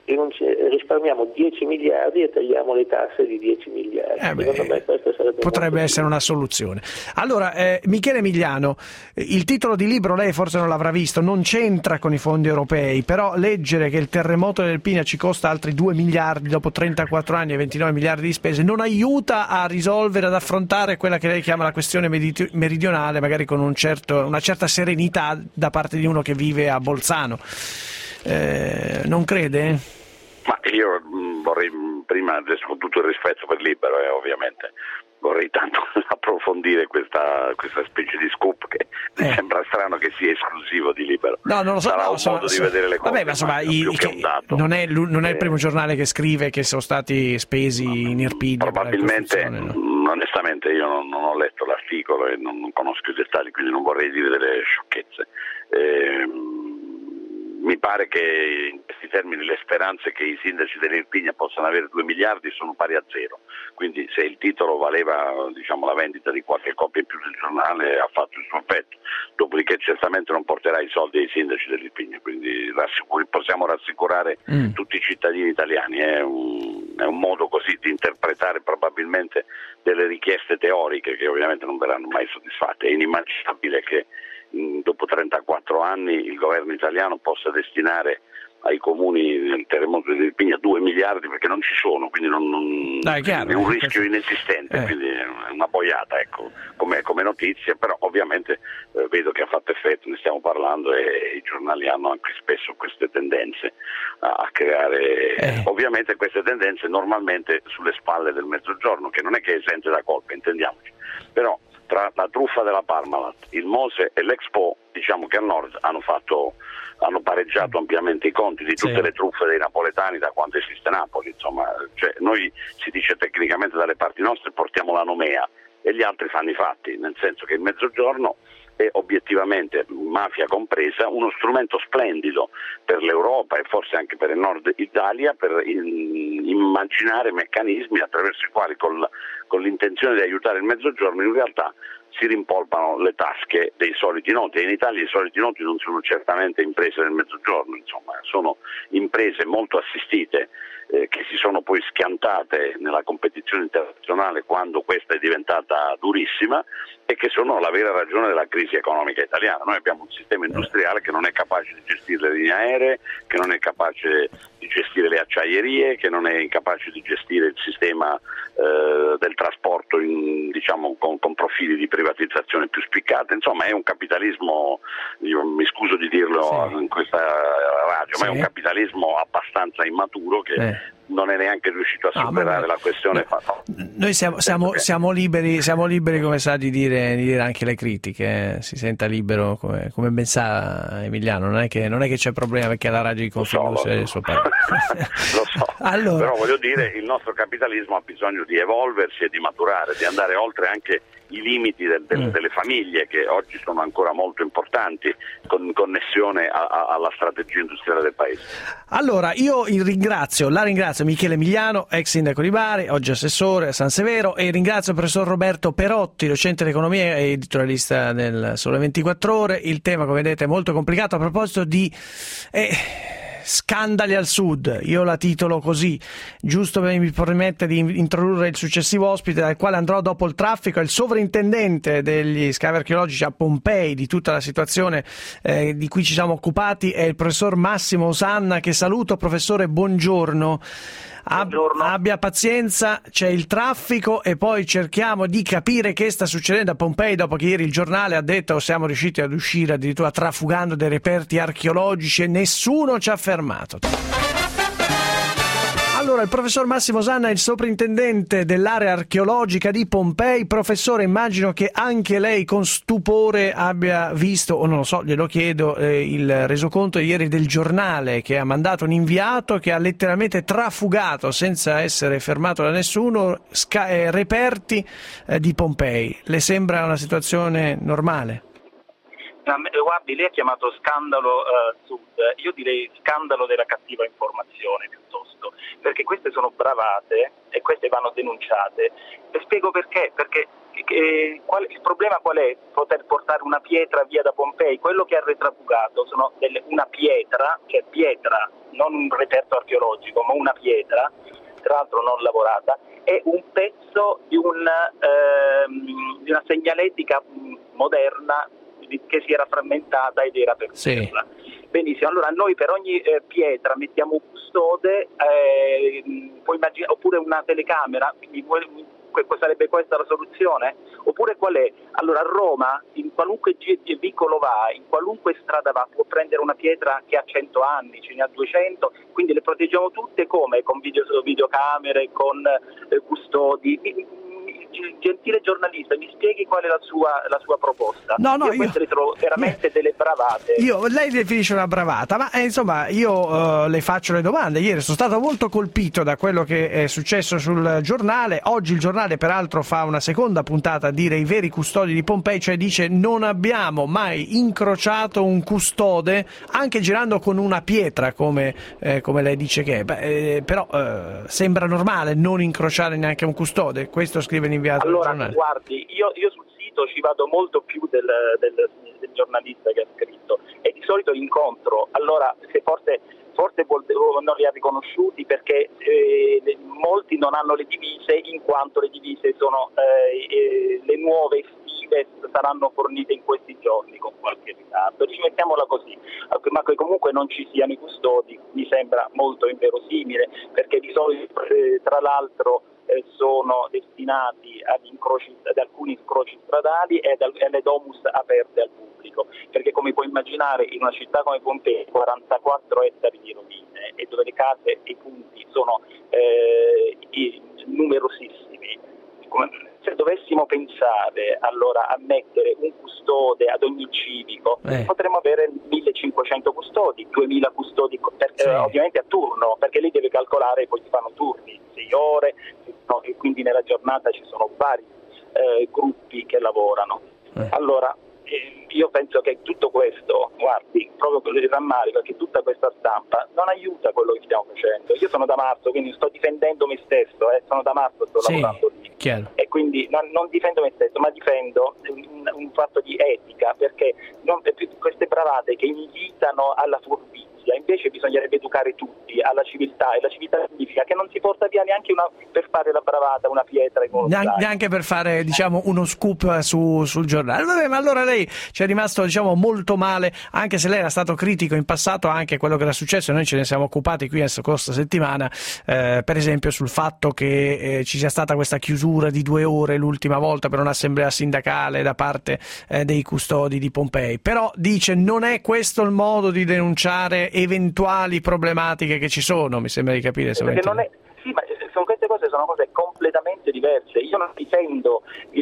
risparmiamo 10 miliardi e tagliamo le tasse di 10 miliardi. Secondo me questo
potrebbe essere una soluzione. Allora, Michele Migliano, il titolo di libro lei forse non l'avrà visto, non c'entra con i fondi europei, però leggere che il terremoto del Pina ci costa altri 2 miliardi dopo 34 anni e 29 miliardi di spese non aiuta a risolvere, ad affrontare quella che lei chiama la questione meridionale, magari con una certa serenità da parte di uno che vive a Bolzano. Non crede?
Ma io vorrei, prima, adesso con tutto il rispetto per Libero, ovviamente, vorrei tanto approfondire questa specie di scoop che mi sembra strano che sia esclusivo di Libero.
No, non lo so.
Sarà un modo di vedere le cose.
Vabbè, ma insomma, non è il primo giornale che scrive che sono stati spesi in Irpidia.
Probabilmente, onestamente, io non ho letto l'articolo e non conosco i dettagli, quindi non vorrei dire delle sciocchezze. mi pare che in questi termini le speranze che i sindaci dell'Irpinia possano avere 2 miliardi sono pari a 0, quindi se il titolo valeva la vendita di qualche copia in più del giornale ha fatto il suo effetto, dopodiché certamente non porterà i soldi ai sindaci dell'Irpinia, quindi possiamo rassicurare tutti i cittadini italiani, è un modo così di interpretare probabilmente delle richieste teoriche che ovviamente non verranno mai soddisfatte. È inimmaginabile che dopo 34 anni il governo italiano possa destinare ai comuni del terremoto di Irpinia 2 miliardi perché non ci sono, quindi è un rischio inesistente, quindi è una boiata, ecco, come notizia, però ovviamente vedo che ha fatto effetto, ne stiamo parlando e i giornali hanno anche spesso queste tendenze a creare, ovviamente queste tendenze normalmente sulle spalle del Mezzogiorno, che non è che è esente da colpa, intendiamoci, però tra la truffa della Parmalat, il Mose e l'Expo, diciamo che a nord hanno pareggiato ampiamente i conti di tutte le truffe dei napoletani da quando esiste Napoli, insomma, cioè noi, si dice tecnicamente dalle parti nostre, portiamo la nomea e gli altri fanno i fatti, nel senso che il Mezzogiorno è obiettivamente, mafia compresa, uno strumento splendido per l'Europa e forse anche per il Nord Italia per immaginare meccanismi attraverso i quali con l'intenzione di aiutare il Mezzogiorno in realtà si rimpolpano le tasche dei soliti noti, e in Italia i soliti noti non sono certamente imprese del Mezzogiorno, insomma, sono imprese molto assistite che si sono poi schiantate nella competizione internazionale quando questa è diventata durissima e che sono la vera ragione della crisi economica italiana. Noi abbiamo un sistema industriale che non è capace di gestire le linee aeree, che non è capace di gestire le acciaierie, che non è capace di gestire il sistema del trasporto con profili di privatizzazione più spiccati, insomma è un capitalismo, io mi scuso di dirlo in questa radio, ma è un capitalismo abbastanza immaturo che non è neanche riuscito a superare la questione.
Noi siamo liberi, come sa, di dire anche le critiche, si senta libero, come ben sa Emiliano, non è che c'è problema perché la radio di Confindus è il suo parere.
Lo so, allora, però voglio dire, il nostro capitalismo ha bisogno di evolversi e di maturare, di andare oltre anche i limiti delle famiglie, che oggi sono ancora molto importanti in connessione alla strategia industriale del paese.
Allora io la ringrazio Michele Emiliano, ex sindaco di Bari, oggi assessore a San Severo, e ringrazio il professor Roberto Perotti, docente di economia e editorialista del Sole 24 Ore. Il tema, come vedete, è molto complicato. A proposito di scandali al sud, io la titolo così, giusto per mi permette di introdurre il successivo ospite dal quale andrò dopo il traffico, è il sovrintendente degli scavi archeologici a Pompei, di tutta la situazione di cui ci siamo occupati, è il professor Massimo Osanna, che saluto. Professore, buongiorno. Abbia pazienza, c'è il traffico e poi cerchiamo di capire che sta succedendo a Pompei dopo che ieri il giornale ha detto siamo riusciti ad uscire addirittura trafugando dei reperti archeologici e nessuno ci ha fermato. Allora, il professor Massimo Osanna è il sovrintendente dell'area archeologica di Pompei. Professore, immagino che anche lei con stupore abbia visto, o non lo so, glielo chiedo, il resoconto ieri del giornale, che ha mandato un inviato che ha letteralmente trafugato, senza essere fermato da nessuno, reperti di Pompei. Le sembra una situazione normale?
Guardi, lei ha chiamato scandalo Sud, io direi scandalo della cattiva informazione piuttosto, perché queste sono bravate e queste vanno denunciate. E spiego perché, il problema qual è? Poter portare una pietra via da Pompei. Quello che ha retrafugato sono una pietra, cioè pietra, non un reperto archeologico, ma una pietra, tra l'altro non lavorata, è un pezzo di una segnaletica moderna che si era frammentata ed era per terra. Benissimo, allora noi per ogni pietra mettiamo un custode, puoi immaginare, oppure una telecamera, quindi sarebbe questa la soluzione? Oppure qual è? Allora a Roma, in qualunque vicolo va, in qualunque strada va, può prendere una pietra che ha 100 anni, ce ne ha 200, quindi le proteggiamo tutte come? Con videocamere, con custodi. gentile giornalista, mi spieghi qual è la sua proposta.
No,
io queste le trovo veramente delle bravate.
Lei definisce una bravata, ma insomma io le faccio le domande. Ieri sono stato molto colpito da quello che è successo sul giornale. Oggi il giornale peraltro fa una seconda puntata a dire i veri custodi di Pompei, cioè dice non abbiamo mai incrociato un custode anche girando con una pietra come lei dice che è. Però sembra normale non incrociare neanche un custode. Questo scrive l'inviato del giornale.
Guardi, io sul sito ci vado molto più del giornalista che ha scritto, e di solito incontro, allora se forse non li ha riconosciuti perché molti non hanno le divise, in quanto le divise sono le nuove estive saranno fornite in questi giorni con qualche ritardo, ci mettiamola così, ma che comunque non ci siano i custodi mi sembra molto inverosimile, perché di solito tra l'altro sono destinati ad alcuni incroci stradali e alle domus aperte al pubblico, perché come puoi immaginare in una città come Pompei 44 ettari di rovine e dove le case e i punti sono numerosissimi, se dovessimo pensare allora a mettere un custode ad ogni civico potremmo avere 1500 custodi, 2000 custodi ovviamente a turno, perché lì deve calcolare, poi si fanno turni 6 ore, e quindi nella giornata ci sono vari gruppi che lavorano. Allora io penso che tutto questo, guardi, proprio per il rammarico, che tutta questa stampa non aiuta quello che stiamo facendo. Io sono da marzo, quindi sto difendendo me stesso, sono da marzo, sto lavorando lì.
Chiaro.
E quindi non difendo me stesso, ma difendo un fatto di etica, perché queste bravate che invitano alla furbizia, invece bisognerebbe educare tutti alla civiltà, e la civiltà significa che non si porta via neanche per fare la bravata una pietra
neanche per fare uno scoop sul giornale. Vabbè, ma allora lei ci è rimasto molto male, anche se lei era stato critico in passato anche quello che era successo, noi ce ne siamo occupati qui nella scorsa settimana, per esempio sul fatto che ci sia stata questa chiusura di 2 ore l'ultima volta per un'assemblea sindacale da parte dei custodi di Pompei. Però dice non è questo il modo di denunciare eventuali problematiche che ci sono, mi sembra di capire.
Perché non è, sì, ma queste cose sono cose completamente diverse. Io non difendo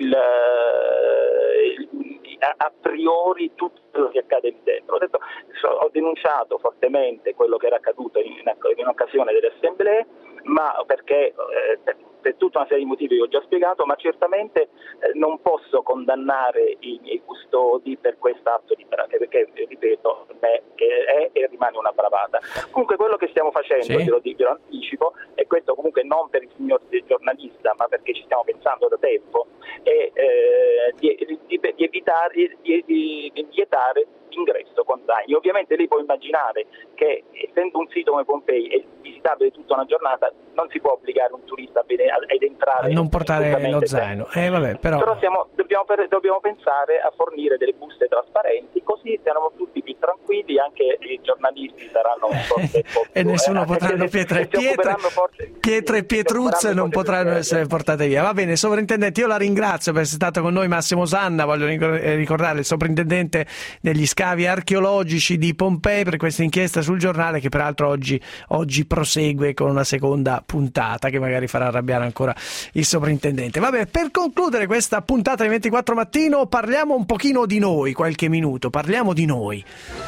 a priori tutto quello che accade lì dentro. Ho denunciato fortemente quello che era accaduto in occasione delle assemblee, ma perché per tutta una serie di motivi che ho già spiegato, ma certamente non posso condannare i miei custodi per quest'atto di bravata, perché ripeto, è e rimane una bravata. Comunque quello che stiamo facendo, ve lo anticipo, e questo comunque non per il signor giornalista, ma perché ci stiamo pensando da tempo, è di vietare l'ingresso con zaini. Ovviamente lei può immaginare che essendo un sito come Pompei è visitabile tutta una giornata, non si può obbligare un turista ad entrare,
a non portare lo zaino. Però
dobbiamo pensare a fornire delle buste trasparenti, così siamo tutti più tranquilli, anche i giornalisti saranno
e nessuno potranno pietre e pietruzze non potranno essere portate via. Va bene, sovrintendente, io la ringrazio per essere stato con noi. Massimo Sanna, voglio ricordare, il sovrintendente degli scavi archeologici di Pompei, per questa inchiesta sul giornale che peraltro oggi prosegue con una seconda puntata che magari farà arrabbiare ancora il sovrintendente. Vabbè, per concludere questa puntata di 24 Mattino parliamo un pochino di noi, qualche minuto, parliamo di noi.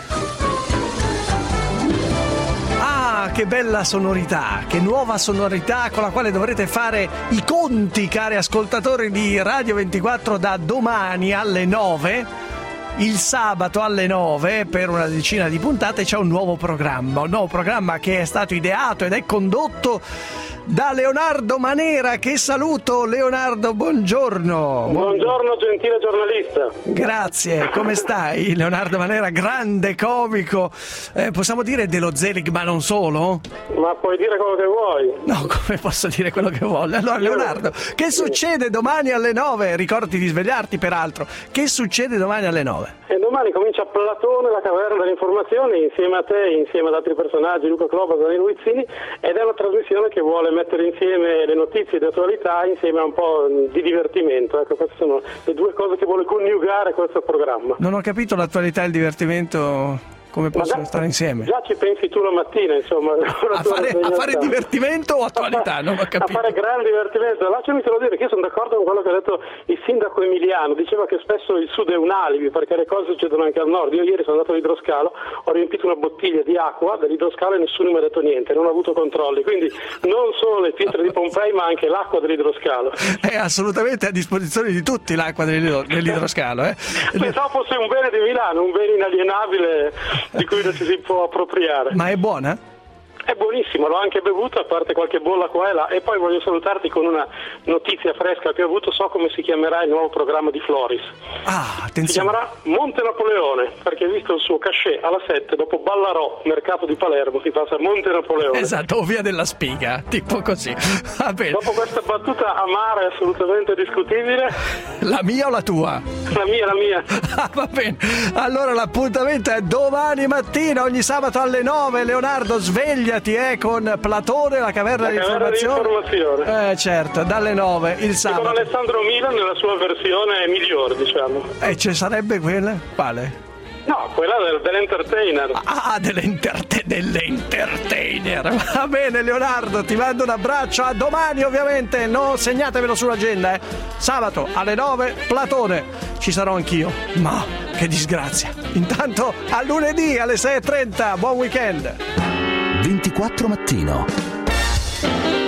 Che bella sonorità, che nuova sonorità con la quale dovrete fare i conti, cari ascoltatori di Radio 24, da domani alle 9. Il sabato alle 9 per una decina di puntate c'è un nuovo programma che è stato ideato ed è condotto da Leonardo Manera, che saluto. Leonardo, buongiorno.
Buongiorno gentile giornalista.
Grazie, come stai? Leonardo Manera, grande comico, possiamo dire dello Zelig, ma non solo?
Ma puoi dire quello che vuoi.
No, come posso dire quello che voglio? Allora Leonardo, che succede domani alle 9? Ricordati di svegliarti peraltro. Che succede domani alle 9?
E domani comincia Platone, la caverna delle informazioni, insieme a te, insieme ad altri personaggi, Luca Clova, Danilo Guizzini, ed è una trasmissione che vuole mettere insieme le notizie di attualità insieme a un po' di divertimento. Ecco, queste sono le due cose che vuole coniugare questo programma.
Non ho capito, l'attualità e il divertimento come possono stare insieme?
Già ci pensi tu la mattina, insomma.
A fare divertimento o attualità? Non ho capito.
A fare gran divertimento. Lasciami solo dire che io sono d'accordo con quello che ha detto il sindaco Emiliano, diceva che spesso il sud è un alibi perché le cose succedono anche al nord. Io ieri sono andato all'idroscalo, ho riempito una bottiglia di acqua dell'idroscalo e nessuno mi ha detto niente, non ho avuto controlli, quindi non solo le pietre di Pompei ma anche l'acqua dell'idroscalo.
È assolutamente a disposizione di tutti l'acqua dell'idroscalo.
Pensavo fosse un bene di Milano, un bene inalienabile di cui non ci si può appropriare.
Ma è buona?
È buonissimo, l'ho anche bevuto, a parte qualche bolla qua e là. E poi voglio salutarti con una notizia fresca che ho avuto. So come si chiamerà il nuovo programma di Floris.
Attenzione.
Si chiamerà Monte Napoleone, perché visto il suo cachet alla 7, dopo Ballarò, mercato di Palermo, si passa a Monte Napoleone.
Esatto, o via della Spiga, tipo così. Va bene.
Dopo questa battuta amara e assolutamente discutibile.
La mia o la tua?
La mia.
Va bene. Allora l'appuntamento è domani mattina, ogni sabato alle 9. Leonardo, svegliati con Platone, la caverna di informazione. Certo, dalle 9 il sabato.
Con Alessandro Milan nella sua versione migliore, diciamo.
E ci sarebbe quella? Quale?
No, quella dell'entertainer.
Dell'entertainer. Va bene Leonardo, ti mando un abbraccio, a domani ovviamente, no, segnatevelo sull'agenda, Sabato alle 9 Platone, ci sarò anch'io, ma che disgrazia. Intanto a lunedì alle 6:30, buon weekend.
24 mattino.